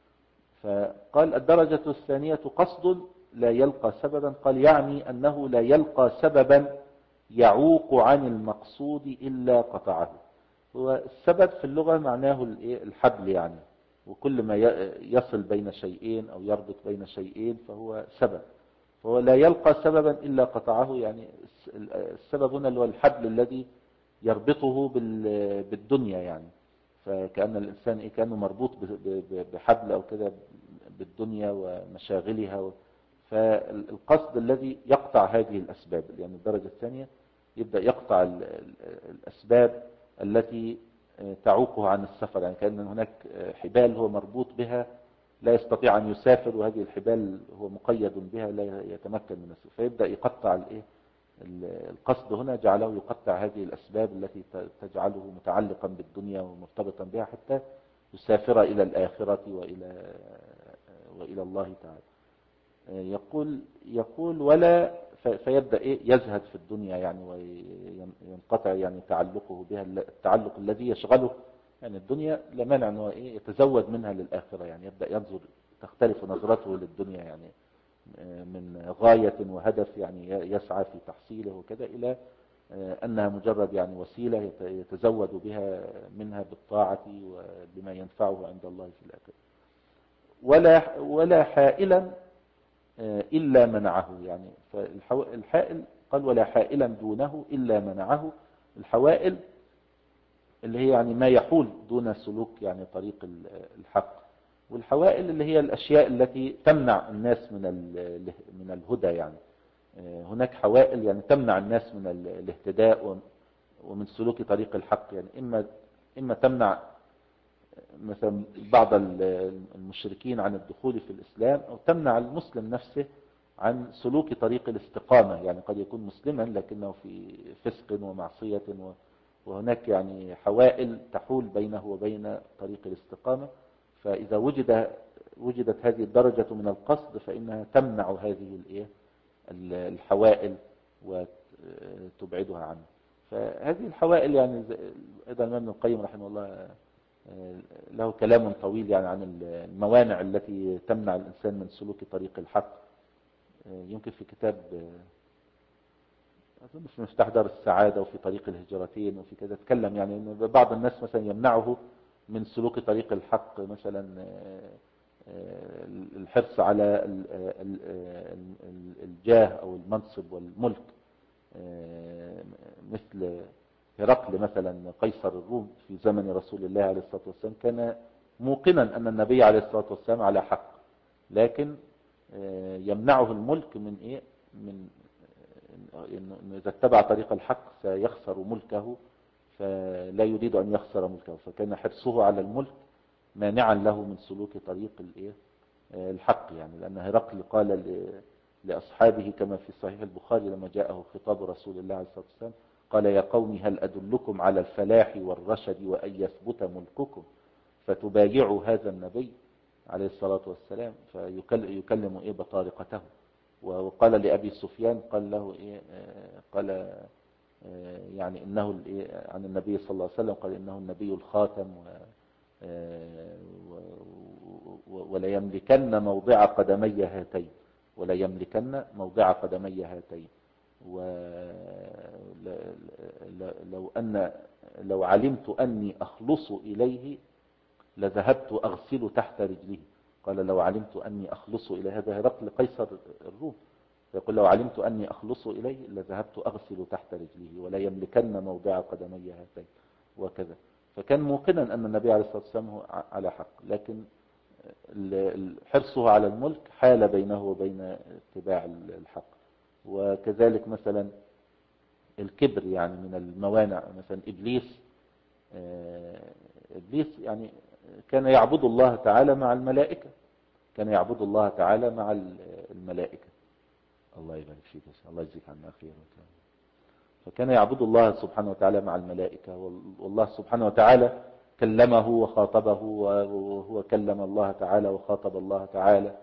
فقال الدرجة الثانية قصد لا يلقى سببا، قال يعني أنه لا يلقى سببا يعوق عن المقصود إلا قطعه. هو السبب في اللغة معناه الحبل يعني، وكل ما يصل بين شيئين أو يربط بين شيئين فهو سبب، فهو لا يلقى سببا إلا قطعه. يعني السبب هنا اللي هو الحبل الذي يربطه بالدنيا، يعني فكأن الإنسان إيه كأنه مربوط بحبل أو كده بالدنيا ومشاغلها. فالقصد الذي يقطع هذه الأسباب، يعني الدرجة الثانية يبدأ يقطع الأسباب التي تعوقه عن السفر، يعني كأن هناك حبال هو مربوط بها لا يستطيع أن يسافر، وهذه الحبال هو مقيد بها لا يتمكن من السفر، فيبدأ يقطع الإيه القصد هنا جعله يقطع هذه الأسباب التي تجعله متعلقا بالدنيا ومرتبطا بها حتى يسافر إلى الآخرة وإلى وإلى الله تعالى. يقول يقول ولا فيبدأ إيه يزهد في الدنيا يعني وينقطع يعني تعلقه بها، التعلق الذي يشغله يعني الدنيا لا مانع أنه إيه يتزود منها للآخرة، يعني يبدأ ينظر تختلف نظرته للدنيا يعني من غاية وهدف يعني يسعى في تحصيله وكذا إلى أنها مجرد يعني وسيلة يتزود بها منها بالطاعة وبما ينفعه عند الله في الآخرة. ولا ولا حائلا إلا منعه، يعني فالحائل قال ولا حائلا دونه إلا منعه. الحوائل اللي هي يعني ما يحول دون سلوك يعني طريق الحق، والحوائل اللي هي الأشياء التي تمنع الناس من من الهدى. يعني هناك حوائل يعني تمنع الناس من الاهتداء ومن سلوك طريق الحق، يعني إما إما تمنع مثلا بعض المشركين عن الدخول في الإسلام، أو تمنع المسلم نفسه عن سلوك طريق الاستقامة. يعني قد يكون مسلما لكنه في فسق ومعصية، وهناك يعني حوائل تحول بينه وبين طريق الاستقامة. فإذا وجد وجدت هذه الدرجة من القصد فإنها تمنع هذه الايه الحوائل وتبعدها عنه. فهذه الحوائل يعني أيضا الإمام ابن القيم رحمه الله له كلام طويل يعني عن الموانع التي تمنع الإنسان من سلوك طريق الحق. يمكن في كتاب أظن في مفتاح دار السعادة وفي طريق الهجرتين وفي كذا تكلم يعني أن بعض الناس مثلا يمنعه من سلوك طريق الحق مثلا الحرص على الجاه أو المنصب والملك، مثل هرقل مثلا قيصر الروم في زمن رسول الله عليه الصلاة والسلام كان موقنا أن النبي عليه الصلاة والسلام على حق، لكن يمنعه الملك من إيه من إنه إذا اتبع طريق الحق سيخسر ملكه، فلا يريد أن يخسر ملكه، فكان حرصه على الملك مانعا له من سلوك طريق الإيه الحق. يعني لأن هرقل قال لأصحابه كما في صحيح البخاري لما جاءه خطاب رسول الله عليه الصلاة والسلام، قال يا قوم هل أدلكم على الفلاح والرشد وأن يثبت ملككم فتبايعوا هذا النبي عليه الصلاة والسلام، فيكلم إيه بطارقته. وقال لأبي سفيان قال له إيه قال يعني إنه عن النبي صلى الله عليه وسلم قال إنه النبي الخاتم ولا يملكن موضع قدمي هاتين ولا يملكن موضع قدمي هاتين ولو أن لو علمت أني أخلص إليه لذهبت أغسل تحت رجله. قال لو علمت أني أخلص إليه، هذا هرقل قيصر الروم، يقول لو علمت أني أخلص إليه لذهبت أغسل تحت رجله ولا يملكن موضع قدمي هاتين وكذا. فكان موقنا أن النبي عليه الصلاة والسلام هو على حق، لكن حرصه على الملك حال بينه وبين اتباع الحق. وكذلك مثلا الكبر يعني من الموانع. مثلا إبليس إبليس يعني كان يعبد الله تعالى مع الملائكة، كان يعبد الله تعالى مع الملائكة. الله يبارك فيك، الله يجزيك عنا خير. فكان يعبد الله سبحانه وتعالى مع الملائكة، والله سبحانه وتعالى كلمه وخاطبه وهو كلم الله تعالى وخاطب الله تعالى،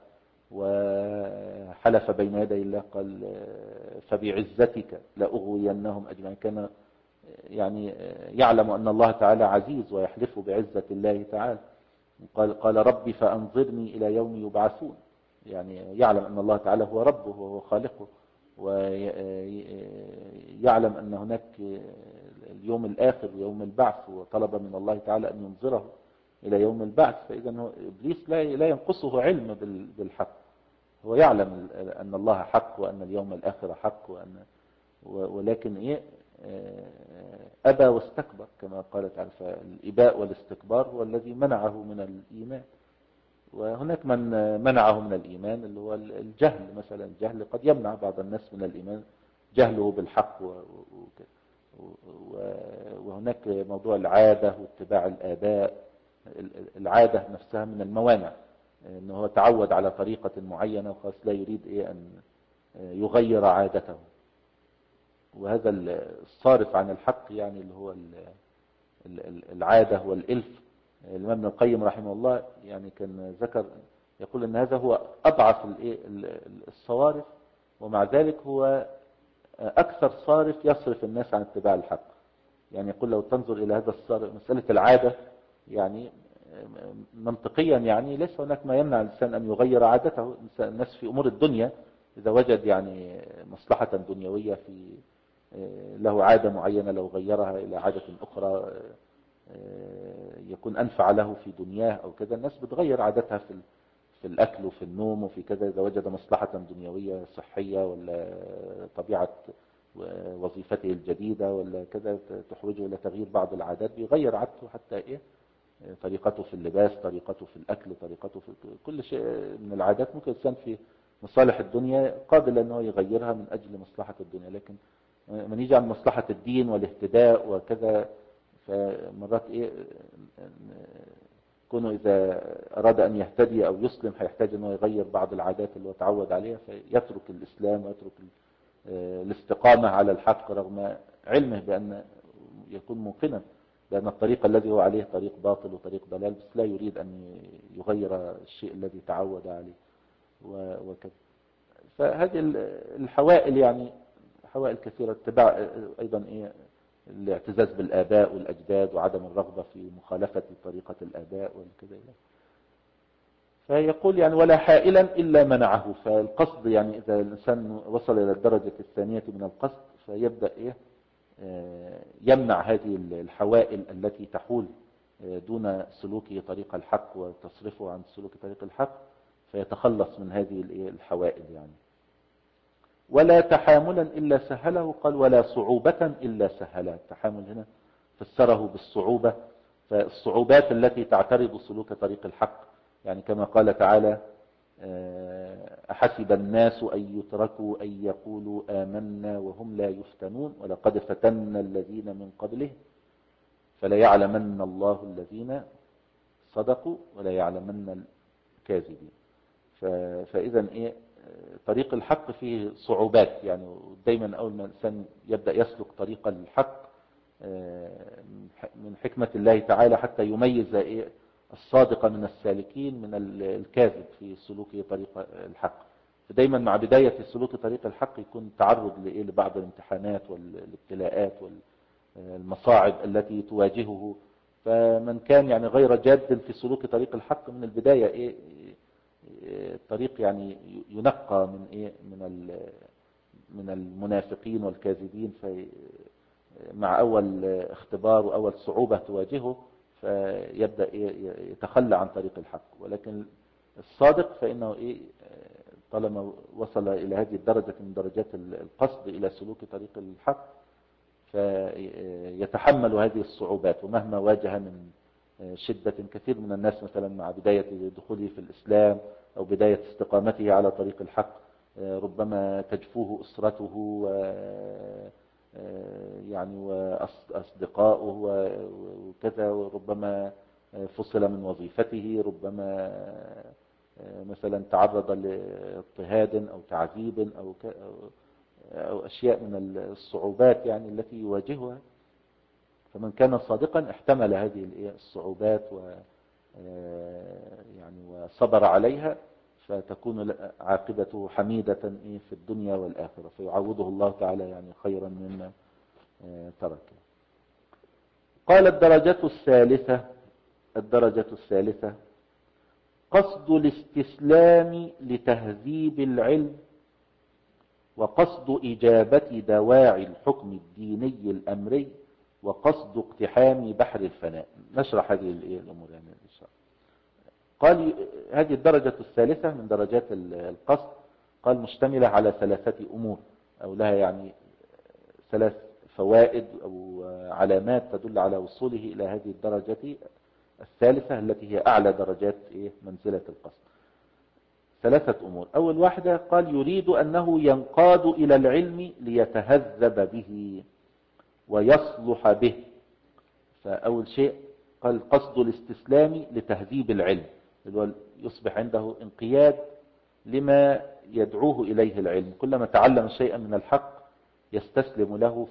وحلف بين يدي الله قال فبعزتك لأغوينهم أجمعين. كان يعني يعلم أن الله تعالى عزيز ويحلف بعزة الله تعالى. قال قال ربي فأنظرني إلى يوم يبعثون، يعني يعلم أن الله تعالى هو ربه وهو خالقه، ويعلم أن هناك اليوم الآخر ويوم البعث، وطلب من الله تعالى أن ينظره إلى يوم البعث. فإذا إبليس لا ينقصه علم بالحق، هو يعلم أن الله حق وأن اليوم الآخر حق، وأن ولكن إيه أبى واستكبر كما قالت تعالى. فالإباء والاستكبار هو الذي منعه من الإيمان. وهناك من منعه من الإيمان اللي هو الجهل مثلا. الجهل قد يمنع بعض الناس من الإيمان، جهله بالحق. وهناك موضوع العادة واتباع الآباء. العادة نفسها من الموانع، انه هو تعود على طريقة معينة وخلاص لا يريد ايه ان يغير عادته. وهذا الصارف عن الحق يعني اللي هو العادة والإلف. الإمام ابن القيم رحمه الله يعني كان ذكر يقول ان هذا هو اضعف الصوارف، ومع ذلك هو اكثر صارف يصرف الناس عن اتباع الحق. يعني يقول لو تنظر الى هذا الصارف مسألة العادة، يعني منطقيا يعني ليس هناك ما يمنع الإنسان أن يغير عادته. الناس في أمور الدنيا إذا وجد يعني مصلحة دنيوية في له عادة معينة لو غيرها إلى عادة أخرى يكون أنفع له في دنياه أو كذا، الناس بتغير عادتها في في الأكل وفي النوم وفي كذا. إذا وجد مصلحة دنيوية صحية ولا طبيعة وظيفته الجديدة ولا كذا تحوجه إلى تغيير بعض العادات بيغير عادته، حتى إيه طريقته في اللباس، طريقته في الأكل، طريقته في كل شيء من العادات. ممكن الإنسان في مصالح الدنيا قابل أنه يغيرها من أجل مصلحة الدنيا، لكن من يجي عن مصلحة الدين والاهتداء وكذا فمرات إيه كونه إذا أراد أن يهتدي أو يسلم هيحتاج أنه يغير بعض العادات اللي هو تعود عليها، فيترك الإسلام ويترك الاستقامة على الحق رغم علمه بأن يكون موقنا لأن الطريق الذي هو عليه طريق باطل وطريق ضلال، بس لا يريد أن يغير الشيء الذي تعود عليه وكذا. فهذه الحوائل يعني حوائل كثيرة. اتباع أيضا إيه الاعتزاز بالآباء والأجداد وعدم الرغبة في مخالفة طريقة الآباء والكذا. فيقول يعني ولا حائلا إلا منعه. فالقصد يعني إذا الإنسان وصل إلى الدرجة الثانية من القصد فيبدأ إيه يمنع هذه الحوائل التي تحول دون سلوك طريق الحق وتصرفه عن سلوك طريق الحق، فيتخلص من هذه الحوائل يعني. ولا تحاملا إلا سهله. قال ولا صعوبة إلا سهلها. التحامل هنا فسره بالصعوبة، فالصعوبات التي تعترض سلوك طريق الحق يعني كما قال تعالى أحسب الناس أن يتركوا أن يقولوا آمنا وهم لا يفتنون ولقد فتنا الذين من قبله فليعلمن الله الذين صدقوا ولا يعلمن الكاذبين. فإذا إيه طريق الحق فيه صعوبات، يعني دايما أول ما الإنسان يبدأ يسلك طريق الحق من حكمة الله تعالى حتى يميز إيه الصادق من السالكين من الكاذب في سلوك طريق الحق. فدايما مع بداية سلوك طريق الحق يكون تعرض لإيه لبعض الامتحانات والابتلاءات والمصاعب التي تواجهه. فمن كان يعني غير جاد في سلوك طريق الحق من البداية إيه الطريق يعني ينقى من إيه من من المنافقين والكاذبين. مع أول اختبار وأول صعوبة تواجهه فيبدأ يتخلى عن طريق الحق. ولكن الصادق فإنه إيه طالما وصل إلى هذه الدرجة من درجات القصد إلى سلوك طريق الحق فيتحمل هذه الصعوبات. ومهما واجه من شدة، كثير من الناس مثلا مع بداية دخوله في الإسلام أو بداية استقامته على طريق الحق ربما تجفوه أسرته يعني وأصدقاؤه وكذا، وربما فصل من وظيفته، ربما مثلا تعرض لاضطهاد أو تعذيب أو أو أشياء من الصعوبات يعني التي يواجهها. فمن كان صادقا احتمل هذه الصعوبات و يعني وصبر عليها فتكون عاقبته حميدة في الدنيا والآخرة، فيعوضه الله تعالى يعني خيرا مما ترك. قال الدرجة الثالثة الدرجة الثالثة قصد الاستسلام لتهذيب العلم وقصد إجابة دواعي الحكم الديني الأمري وقصد اقتحام بحر الفناء. نشرح هذه الأمور يعني إن شاء الله. قال هذه الدرجة الثالثة من درجات القصد قال مشتملة على ثلاثة أمور أو لها يعني ثلاث فوائد أو علامات تدل على وصوله إلى هذه الدرجة الثالثة التي هي أعلى درجات منزلة القصد. ثلاثة أمور. أول واحدة قال يريد أنه ينقاد إلى العلم ليتهذب به ويصلح به. فأول شيء قال قصد الاستسلام لتهذيب العلم، يصبح عنده انقياد لما يدعوه إليه العلم. كلما تعلم شيئا من الحق يستسلم له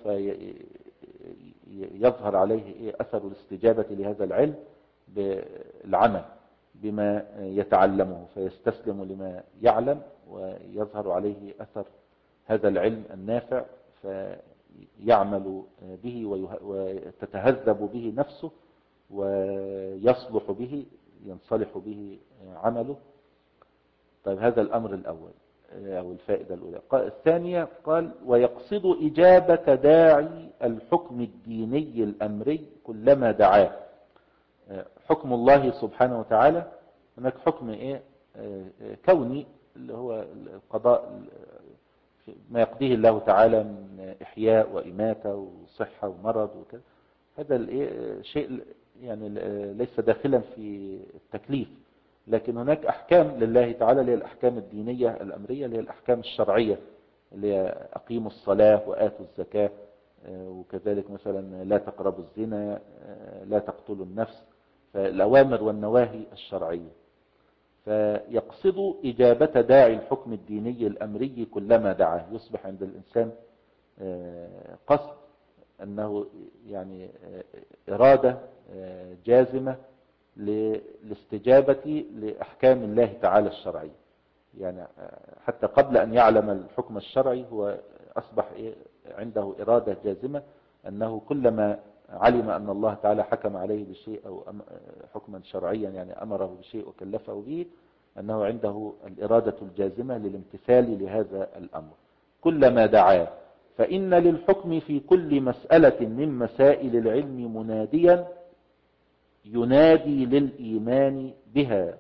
فيظهر عليه أثر الاستجابة لهذا العلم بالعمل بما يتعلمه، فيستسلم لما يعلم ويظهر عليه أثر هذا العلم النافع فيعمل به وتتهذب به نفسه ويصلح به ينصلح به عمله. طيب هذا الأمر الأول أو الفائدة الأولى. الثانية قال ويقصد إجابة داعي الحكم الديني الأمري كلما دعاه. حكم الله سبحانه وتعالى هناك حكم إيه كوني اللي هو القضاء ما يقضيه الله تعالى من إحياء وإماتة وصحة ومرض وكذا. هذا الشيء يعني ليس داخلا في التكليف، لكن هناك أحكام لله تعالى اللي هي الأحكام الدينية الأمرية اللي هي الأحكام الشرعية اللي هي أقيموا الصلاة وآتوا الزكاة، وكذلك مثلا لا تقربوا الزنا، لا تقتلوا النفس، فالأوامر والنواهي الشرعية. فيقصد إجابة داعي الحكم الديني الأمري كلما دعاه. يصبح عند الإنسان قصد أنه يعني إرادة جازمة للاستجابة لأحكام الله تعالى الشرعية. يعني حتى قبل أن يعلم الحكم الشرعي هو أصبح عنده إرادة جازمة أنه كلما علم أن الله تعالى حكم عليه بشيء أو حكما شرعيا يعني أمره بشيء وكلفه به أنه عنده الإرادة الجازمة للامتثال لهذا الأمر كلما دعاه. فإن للحكم في كل مسألة من مسائل العلم مناديا ينادي للإيمان بها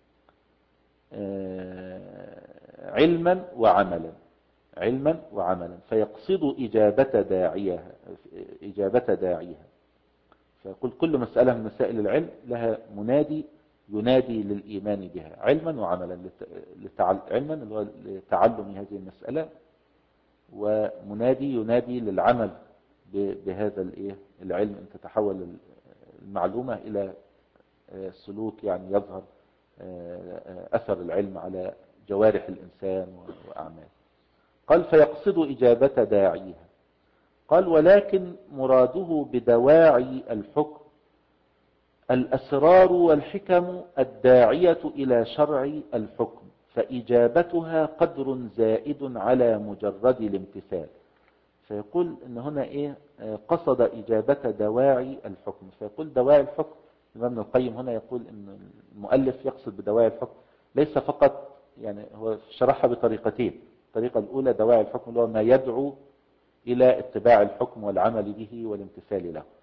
علما وعملا علما وعملا فيقصد إجابة داعيها إجابة داعيها. فيقول كل مسألة من مسائل العلم لها منادي ينادي للإيمان بها علما وعملا. لتعل... علما اللي هو لتعلم هذه المسألة، ومنادي ينادي للعمل بهذا الايه العلم، ان تتحول المعلومة الى سلوك يعني يظهر اثر العلم على جوارح الانسان واعماله. قال فيقصد اجابة داعيها. قال ولكن مراده بدواعي الحكم الاسرار والحكم الداعية الى شرع الحكم، فاجابتها قدر زائد على مجرد الامتثال. فيقول ان هنا ايه قصد اجابة دواعي الحكم. فيقول دواعي الحكم، الإمام ابن القيم هنا يقول ان المؤلف يقصد بدواعي الحكم ليس فقط، يعني هو شرحها بطريقتين. الطريقة الاولى دواعي الحكم اللي هو ما يدعو الى اتباع الحكم والعمل به والامتثال له.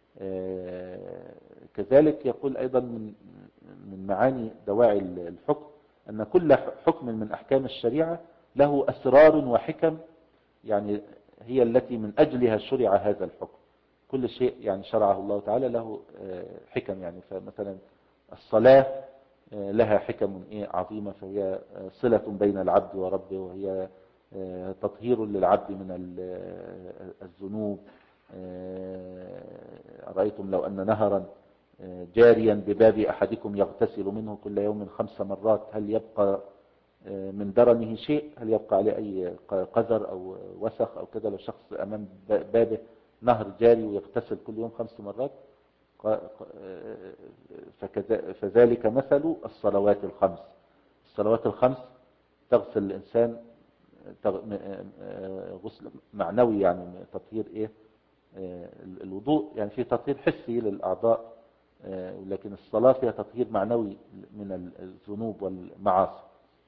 كذلك يقول ايضا من من معاني دواعي الحكم ان كل حكم من احكام الشريعة له اسرار وحكم، يعني هي التي من أجلها شرع هذا الحكم. كل شيء يعني شرعه الله تعالى له حكم. يعني فمثلا الصلاة لها حكم عظيمة، فهي صلة بين العبد وربه، وهي تطهير للعبد من الذنوب. أرأيتم لو أن نهرا جاريا بباب أحدكم يغتسل منه كل يوم خمس مرات، هل يبقى من درنه شيء؟ هل يبقى عليه أي قذر أو وسخ أو كذا؟ لو شخص أمام بابه نهر جاري ويغتسل كل يوم خمس مرات، فذلك مثل الصلوات الخمس. الصلوات الخمس تغسل الإنسان غسل معنوي، يعني تطهير إيه الوضوء، يعني في تطهير حسي للأعضاء، لكن الصلاة فيها تطهير معنوي من الذنوب والمعاصي.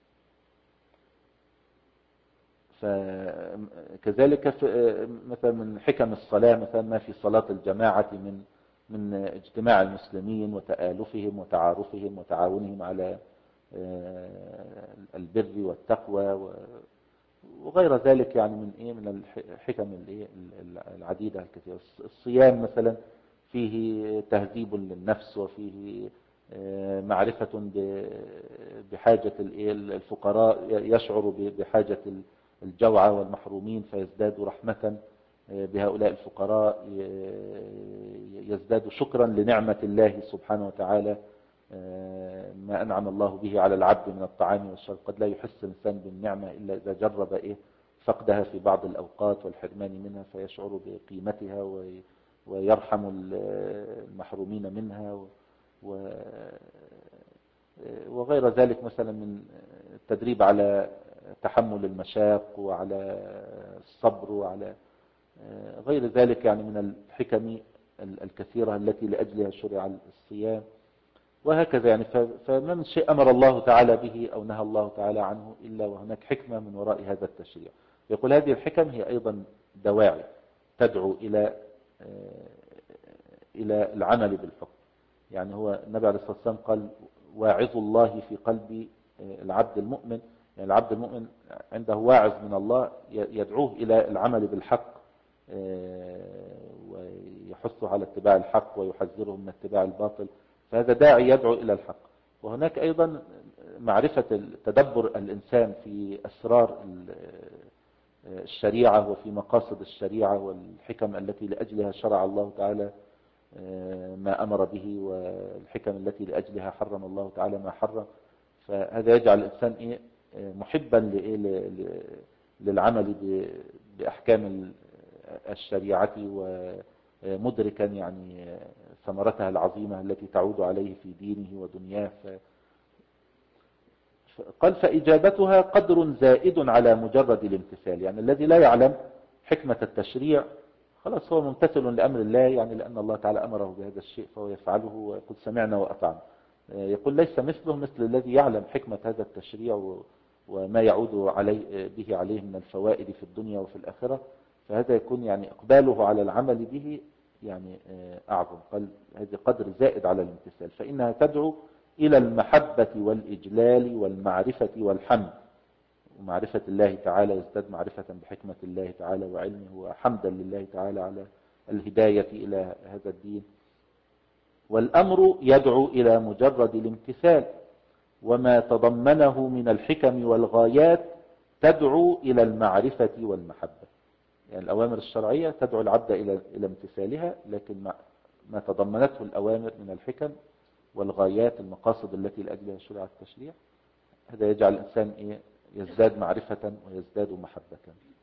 فكذلك مثلا من حكم الصلاة مثلا ما في صلاة الجماعة من من اجتماع المسلمين وتآلفهم وتعارفهم وتعاونهم على البر والتقوى وغير ذلك، يعني من ايه من الحكم الايه العديدة الكثيرة. الصيام مثلا فيه تهذيب للنفس، وفيه معرفة بحاجة الفقراء، يشعر بحاجة الجوعى والمحرومين فيزداد رحمة بهؤلاء الفقراء، يزداد شكرا لنعمة الله سبحانه وتعالى، ما أنعم الله به على العبد من الطعام والشرب. قد لا يحس الإنسان بالنعمة إلا إذا جرب إيه فقدها في بعض الأوقات والحرمان منها، فيشعر بقيمتها ويرحم المحرومين منها وغير ذلك. مثلا من التدريب على تحمل المشاق وعلى الصبر وعلى غير ذلك، يعني من الحكم الكثيرة التي لأجلها شرع الصيام وهكذا. يعني فما من شيء أمر الله تعالى به أو نهى الله تعالى عنه إلا وهناك حكمة من وراء هذا التشريع. يقول هذه الحكم هي أيضا دواعي تدعو إلى إلى العمل بالحكم. يعني هو النبي عليه الصلاة والسلام قال واعظ الله في قلب العبد المؤمن، يعني العبد المؤمن عنده واعظ من الله يدعوه إلى العمل بالحق ويحثه على اتباع الحق ويحذره من اتباع الباطل، فهذا داعي يدعو إلى الحق. وهناك أيضا معرفة تدبر الإنسان في أسرار الشريعة وفي مقاصد الشريعة والحكم التي لأجلها شرع الله تعالى ما أمر به، والحكم التي لأجلها حرم الله تعالى ما حرم. فهذا يجعل الإنسان إيه محبا للعمل بأحكام الشريعة ومدركا يعني ثمرتها العظيمة التي تعود عليه في دينه ودنياه. قال فإجابتها قدر زائد على مجرد الامتثال، يعني الذي لا يعلم حكمة التشريع خلاص هو ممتثل لأمر الله، يعني لأن الله تعالى أمره بهذا الشيء فهو يفعله ويقول سمعنا وأطعنا. يقول ليس مثله مثل الذي يعلم حكمة هذا التشريع وما يعود عليه به عليه من الفوائد في الدنيا وفي الآخرة، فهذا يكون يعني إقباله على العمل به يعني أعظم. قال هذا قدر زائد على الامتثال، فإنها تدعو إلى المحبة والإجلال والمعرفة والحمد، ومعرفة الله تعالى يزداد معرفة بحكمة الله تعالى وعلمه، وحمدا لله تعالى على الهداية إلى هذا الدين. والأمر يدعو إلى مجرد الامتثال، وما تضمنه من الحكم والغايات تدعو إلى المعرفة والمحبة. يعني الأوامر الشرعية تدعو العبد إلى إلى امتثالها، لكن ما ما تضمنته الأوامر من الحكم والغايات، المقاصد التي لأجلها شرع التشريع، هذا يجعل الإنسان إيه؟ يزداد معرفة ويزداد محبة.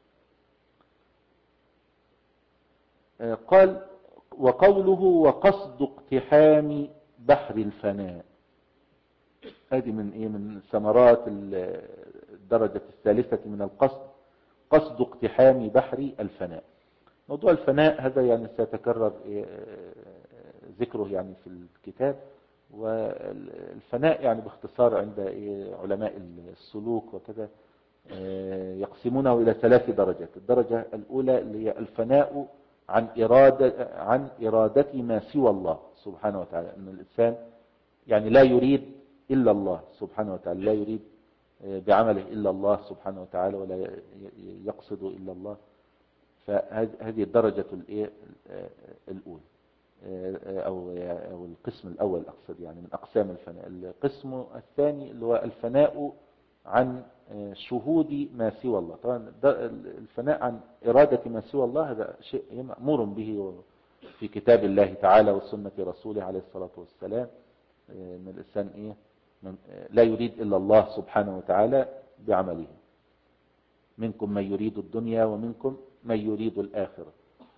قال: وقوله وقصد اقتحام بحر الفناء، هذه من إيه؟ من ثمرات الدرجة الثالثة من القصد، قصد اقتحام بحر الفناء. موضوع الفناء هذا يعني سيتكرر ذكره يعني في الكتاب. والفناء يعني باختصار عند علماء السلوك وكذا يقسمونه إلى ثلاث درجات. الدرجة الأولى اللي هي الفناء عن إرادة عن إرادة ما سوى الله سبحانه وتعالى، أن الإنسان يعني لا يريد إلا الله سبحانه وتعالى، لا يريد بعمله إلا الله سبحانه وتعالى، ولا يقصد إلا الله. فهذه الدرجة الأولى أو أو القسم الأول أقصد، يعني من أقسام الفناء. القسم الثاني اللي هو الفناء عن شهود ما سوى الله. طبعا الفناء عن إرادة ما سوى الله هذا شيء مأمور به في كتاب الله تعالى وسنة رسوله عليه الصلاة والسلام، من الإنسان إيه من لا يريد إلا الله سبحانه وتعالى بعمله. منكم من يريد الدنيا ومنكم من يريد الآخرة.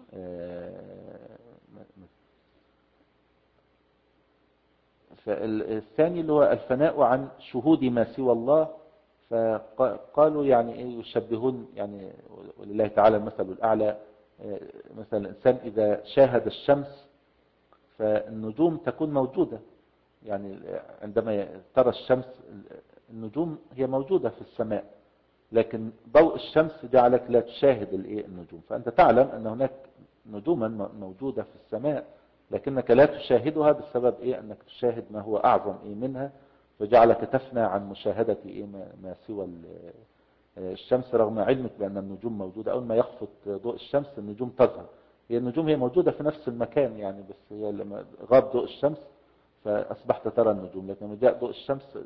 فالثاني اللي هو الفناء عن شهود ما سوى الله، فقالوا يعني ايه يشبهون يعني ولله تعالى المثل الأعلى. مثلا الإنسان إذا شاهد الشمس فالنجوم تكون موجودة، يعني عندما ترى الشمس النجوم هي موجودة في السماء، لكن ضوء الشمس جعلك لا تشاهد النجوم. فأنت تعلم أن هناك نجوما موجودة في السماء، لكنك لا تشاهدها بسبب إيه؟ أنك تشاهد ما هو أعظم إيه منها، فجعلك تفنى عن مشاهدة إيه ما سوى الشمس، رغم علمك بأن النجوم موجودة. أول ما يخفت ضوء الشمس النجوم تظهر. هي النجوم هي موجودة في نفس المكان يعني، بس هي لما غاب ضوء الشمس فأصبحت ترى النجوم، لكن لما جاء ضوء الشمس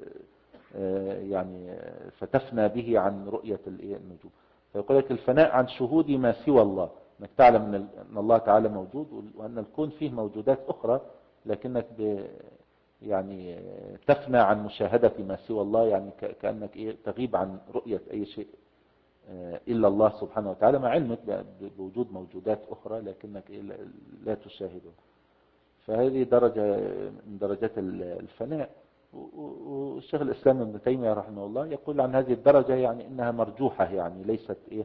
يعني فتفنى به عن رؤية النجوم. فيقول لك الفناء عن شهود ما سوى الله، انك تعلم ان الله تعالى موجود وان الكون فيه موجودات اخرى، لكنك ب يعني تفنى عن مشاهدة ما سوى الله، يعني كأنك إيه تغيب عن رؤية اي شيء الا الله سبحانه وتعالى، مع علمك بوجود موجودات اخرى لكنك إيه لا تشاهده. فهذه درجة من درجات الفناء. والشيخ الإسلام ابن تيمية رحمه الله يقول عن هذه الدرجة يعني إنها مرجوحة، يعني ليست إيه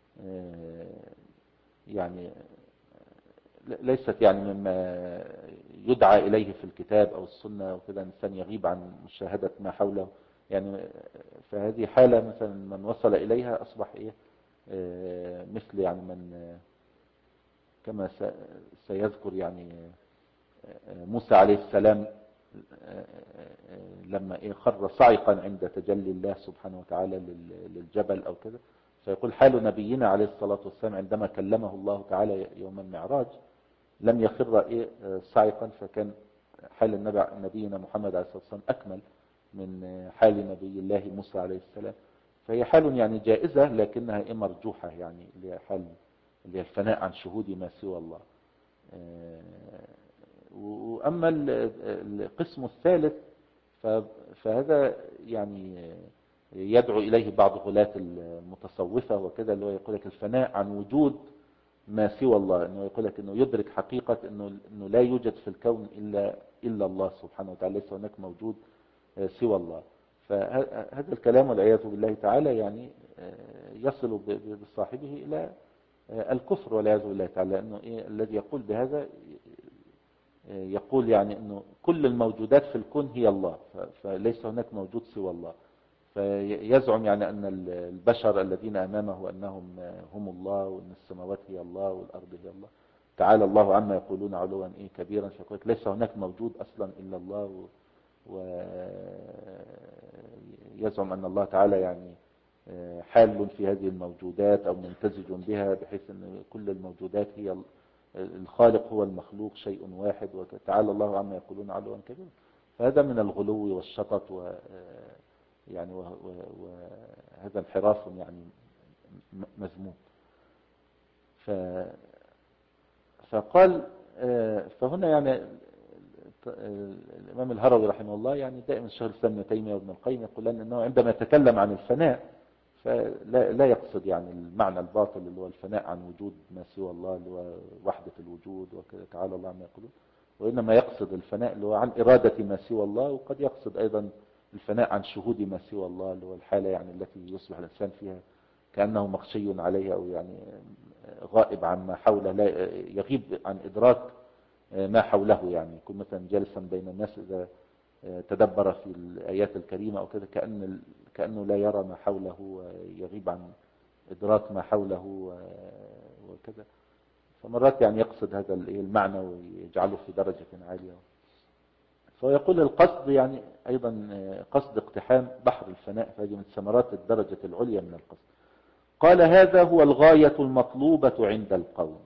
يعني ليست يعني مما يدعى إليه في الكتاب أو السنة وكذا، الإنسان يغيب عن مشاهدة ما حوله يعني. فهذه حالة مثلا من وصل إليها أصبح إيه مثل يعني من كما سيذكر يعني موسى عليه السلام لما إيه خر صعقا عند تجلي الله سبحانه وتعالى للجبل أو كذا. فيقول حال نبينا عليه الصلاة والسلام عندما كلمه الله تعالى يوم المعراج لم يخر إيه صعقا، فكان حال النبي نبينا محمد عليه الصلاة والسلام أكمل من حال نبي الله موسى عليه السلام. فهي حال يعني جائزة لكنها إيه مرجوحة، يعني اللي هي حال اللي هي الفناء عن شهود ما سوى الله. وأما القسم الثالث فهذا يعني يدعو إليه بعض غلاة المتصوفة وكذا، اللي هو يقول لك الفناء عن وجود ما سوى الله، انه يقول لك انه يدرك حقيقة انه انه لا يوجد في الكون الا الا الله سبحانه وتعالى، ليس هناك موجود سوى الله. فهذا الكلام والعياذ بالله تعالى يعني يصل بصاحبه الى الكفر والعياذ بالله تعالى، انه إيه الذي يقول بهذا يقول يعني انه كل الموجودات في الكون هي الله، فليس هناك موجود سوى الله. فيزعم يعني ان البشر الذين امامه انهم هم الله، وان السماوات هي الله والارض هي الله. تعالى الله عما يقولون علوا ايه كبيرا. فيقول ليس هناك موجود اصلا الا الله، ويزعم ان الله تعالى يعني حال في هذه الموجودات او ممتزج بها، بحيث ان كل الموجودات هي الخالق هو المخلوق شيء واحد، وتعالى الله عما يقولون علوا كبيرا. فهذا من الغلو والشطط و يعني وهذا انحراف يعني مذموم. ف فقال فهنا يعني الإمام الهروي رحمه الله يعني دائما شيخ الإسلام ابن تيمية وابن القيم يقول أنه عندما يتكلم عن الفناء فلا لا يقصد يعني المعنى الباطل اللي هو الفناء عن وجود ما سوى الله اللي هو وحدة الوجود وكذا تعالى الله عما يقولون، وإنما يقصد الفناء اللي هو عن إرادة ما سوى الله، وقد يقصد أيضا الفناء عن شهود ما سوى الله اللي هو الحالة يعني التي يصبح الإنسان فيها كأنه مغشي عليه أو يعني غائب عما حوله، لا يغيب عن إدراك ما حوله. يعني يكون مثلا جالسا بين الناس إذا تدبر في الآيات الكريمة أو كذا كأن كأنه لا يرى ما حوله ويغيب عن إدراك ما حوله وكذا. فمرات يعني يقصد هذا المعنى ويجعله في درجة عالية. فيقول القصد يعني أيضا قصد اقتحام بحر الفناء، فهذه من ثمرات الدرجة العليا من القصد. قال هذا هو الغاية المطلوبة عند القوم،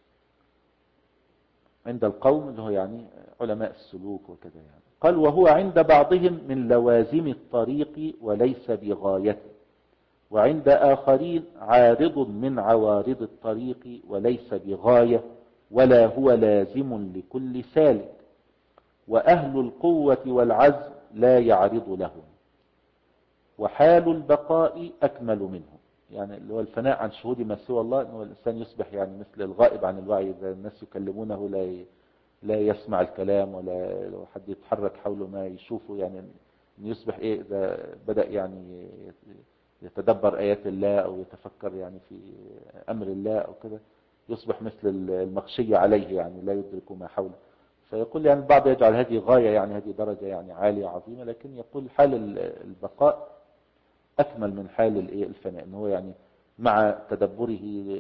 عند القوم اللي هو يعني علماء السلوك وكذا يعني. قال وهو عند بعضهم من لوازم الطريق وليس بغايته، وعند آخرين عارض من عوارض الطريق وليس بغاية ولا هو لازم لكل سالك، وأهل القوة والعزم لا يعرض لهم، وحال البقاء أكمل منه. يعني اللي هو الفناء عن شهود ما سوى الله، أنه الإنسان يصبح يعني مثل الغائب عن الوعي، إذا الناس يكلمونه لا لا يسمع الكلام، ولا لو حد يتحرك حوله ما يشوفه، يعني أن يصبح إيه إذا بدأ يعني يتدبر آيات الله أو يتفكر يعني في أمر الله أو كذا يصبح مثل المغشي عليه، يعني لا يدرك ما حوله. فيقول يعني البعض يجعل هذه غاية، يعني هذه درجة يعني عالية عظيمة، لكن يقول حال البقاء أكمل من حال الفناء، أنه يعني مع تدبره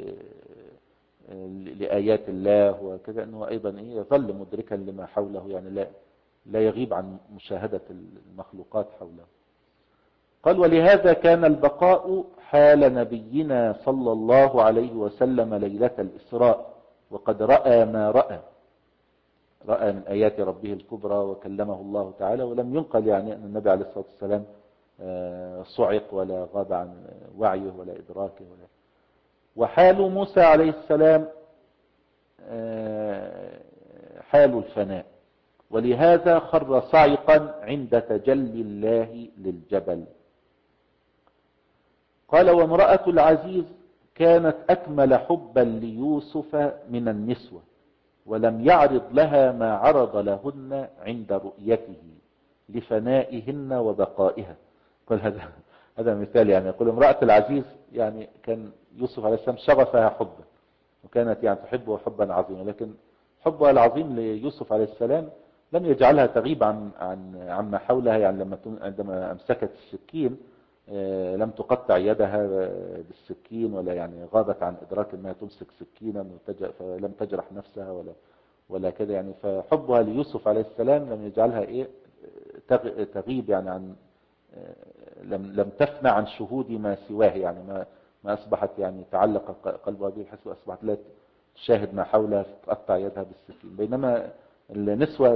لآيات الله وكذا أنه أيضا يظل مدركا لما حوله، يعني لا لا يغيب عن مشاهدة المخلوقات حوله. قال ولهذا كان البقاء حال نبينا صلى الله عليه وسلم ليلة الإسراء، وقد رأى ما رأى رأى من آيات ربه الكبرى وكلمه الله تعالى، ولم ينقل يعني أن النبي عليه الصلاة والسلام صعق ولا غاب عن وعيه ولا إدراكه ولا. وحال موسى عليه السلام حال الفناء، ولهذا خر صعقا عند تجلي الله للجبل. قال وامرأة العزيز كانت أكمل حبا ليوسف من النسوة، ولم يعرض لها ما عرض لهن عند رؤيته لفنائهن وبقائها. قال هذا هذا مثال، يعني يقول امرأة العزيز يعني كان يوسف عليه السلام شغفها حبا، وكانت يعني تحبه حبا عظيما، لكن حبها العظيم ليوسف عليه السلام لم يجعلها تغيب عن عن عما حولها. يعني لما عندما امسكت السكين لم تقطع يدها بالسكين، ولا يعني غابت عن ادراك انها تمسك سكينا فلم تجرح نفسها ولا ولا كده يعني. فحبها ليوسف عليه السلام لم يجعلها ايه تغيب يعني عن لم لم تفنى عن شهود ما سواه، يعني ما ما اصبحت يعني تعلق قلبها به بحيث اصبحت لا تشاهد ما حولها فتقطع يدها بالسكين. بينما النسوة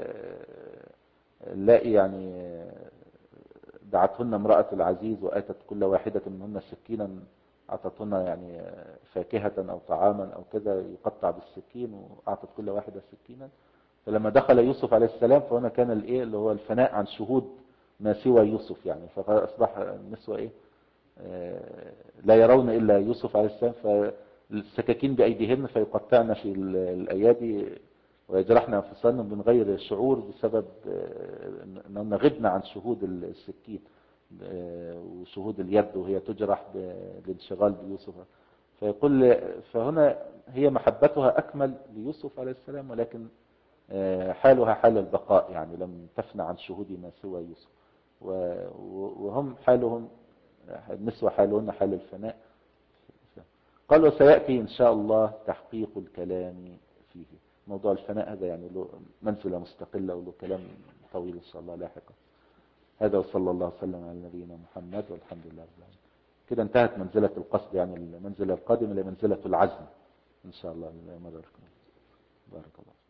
اللائي يعني دعتهن امرأة العزيز وآتت كل واحدة منهن سكينا، أعطتهن يعني فاكهة أو طعاما أو كذا يقطع بالسكين، وأعطت كل واحدة سكينا. فلما دخل يوسف عليه السلام فهنا كان الايه اللي هو الفناء عن شهود ما سوى يوسف، يعني فأصبح النسوة ايه لا يرون إلا يوسف عليه السلام، فالسكاكين بأيديهن فيقطعن في الأيادي ويجرحن أنفسهن من غير شعور بسبب أنهن غبن عن شهود السكين وشهود اليد وهي تجرح بالانشغال بيوسف. فيقول فهنا هي محبتها أكمل ليوسف عليه السلام، ولكن حالها حال البقاء، يعني لم تفنى عن شهود ما سوى يوسف. وهم حالهم النسوة حالهن حال الفناء. قال وسيأتي إن شاء الله تحقيق الكلام فيه. موضوع الفناء هذا يعني له منزلة مستقلة وله كلام طويل إن شاء الله لاحقا. هذا وصلى الله وسلم على نبينا محمد والحمد لله رب العالمين. كده انتهت منزلة القصد، يعني المنزلة القادمة لمنزلة العزم إن شاء الله. بارك الله.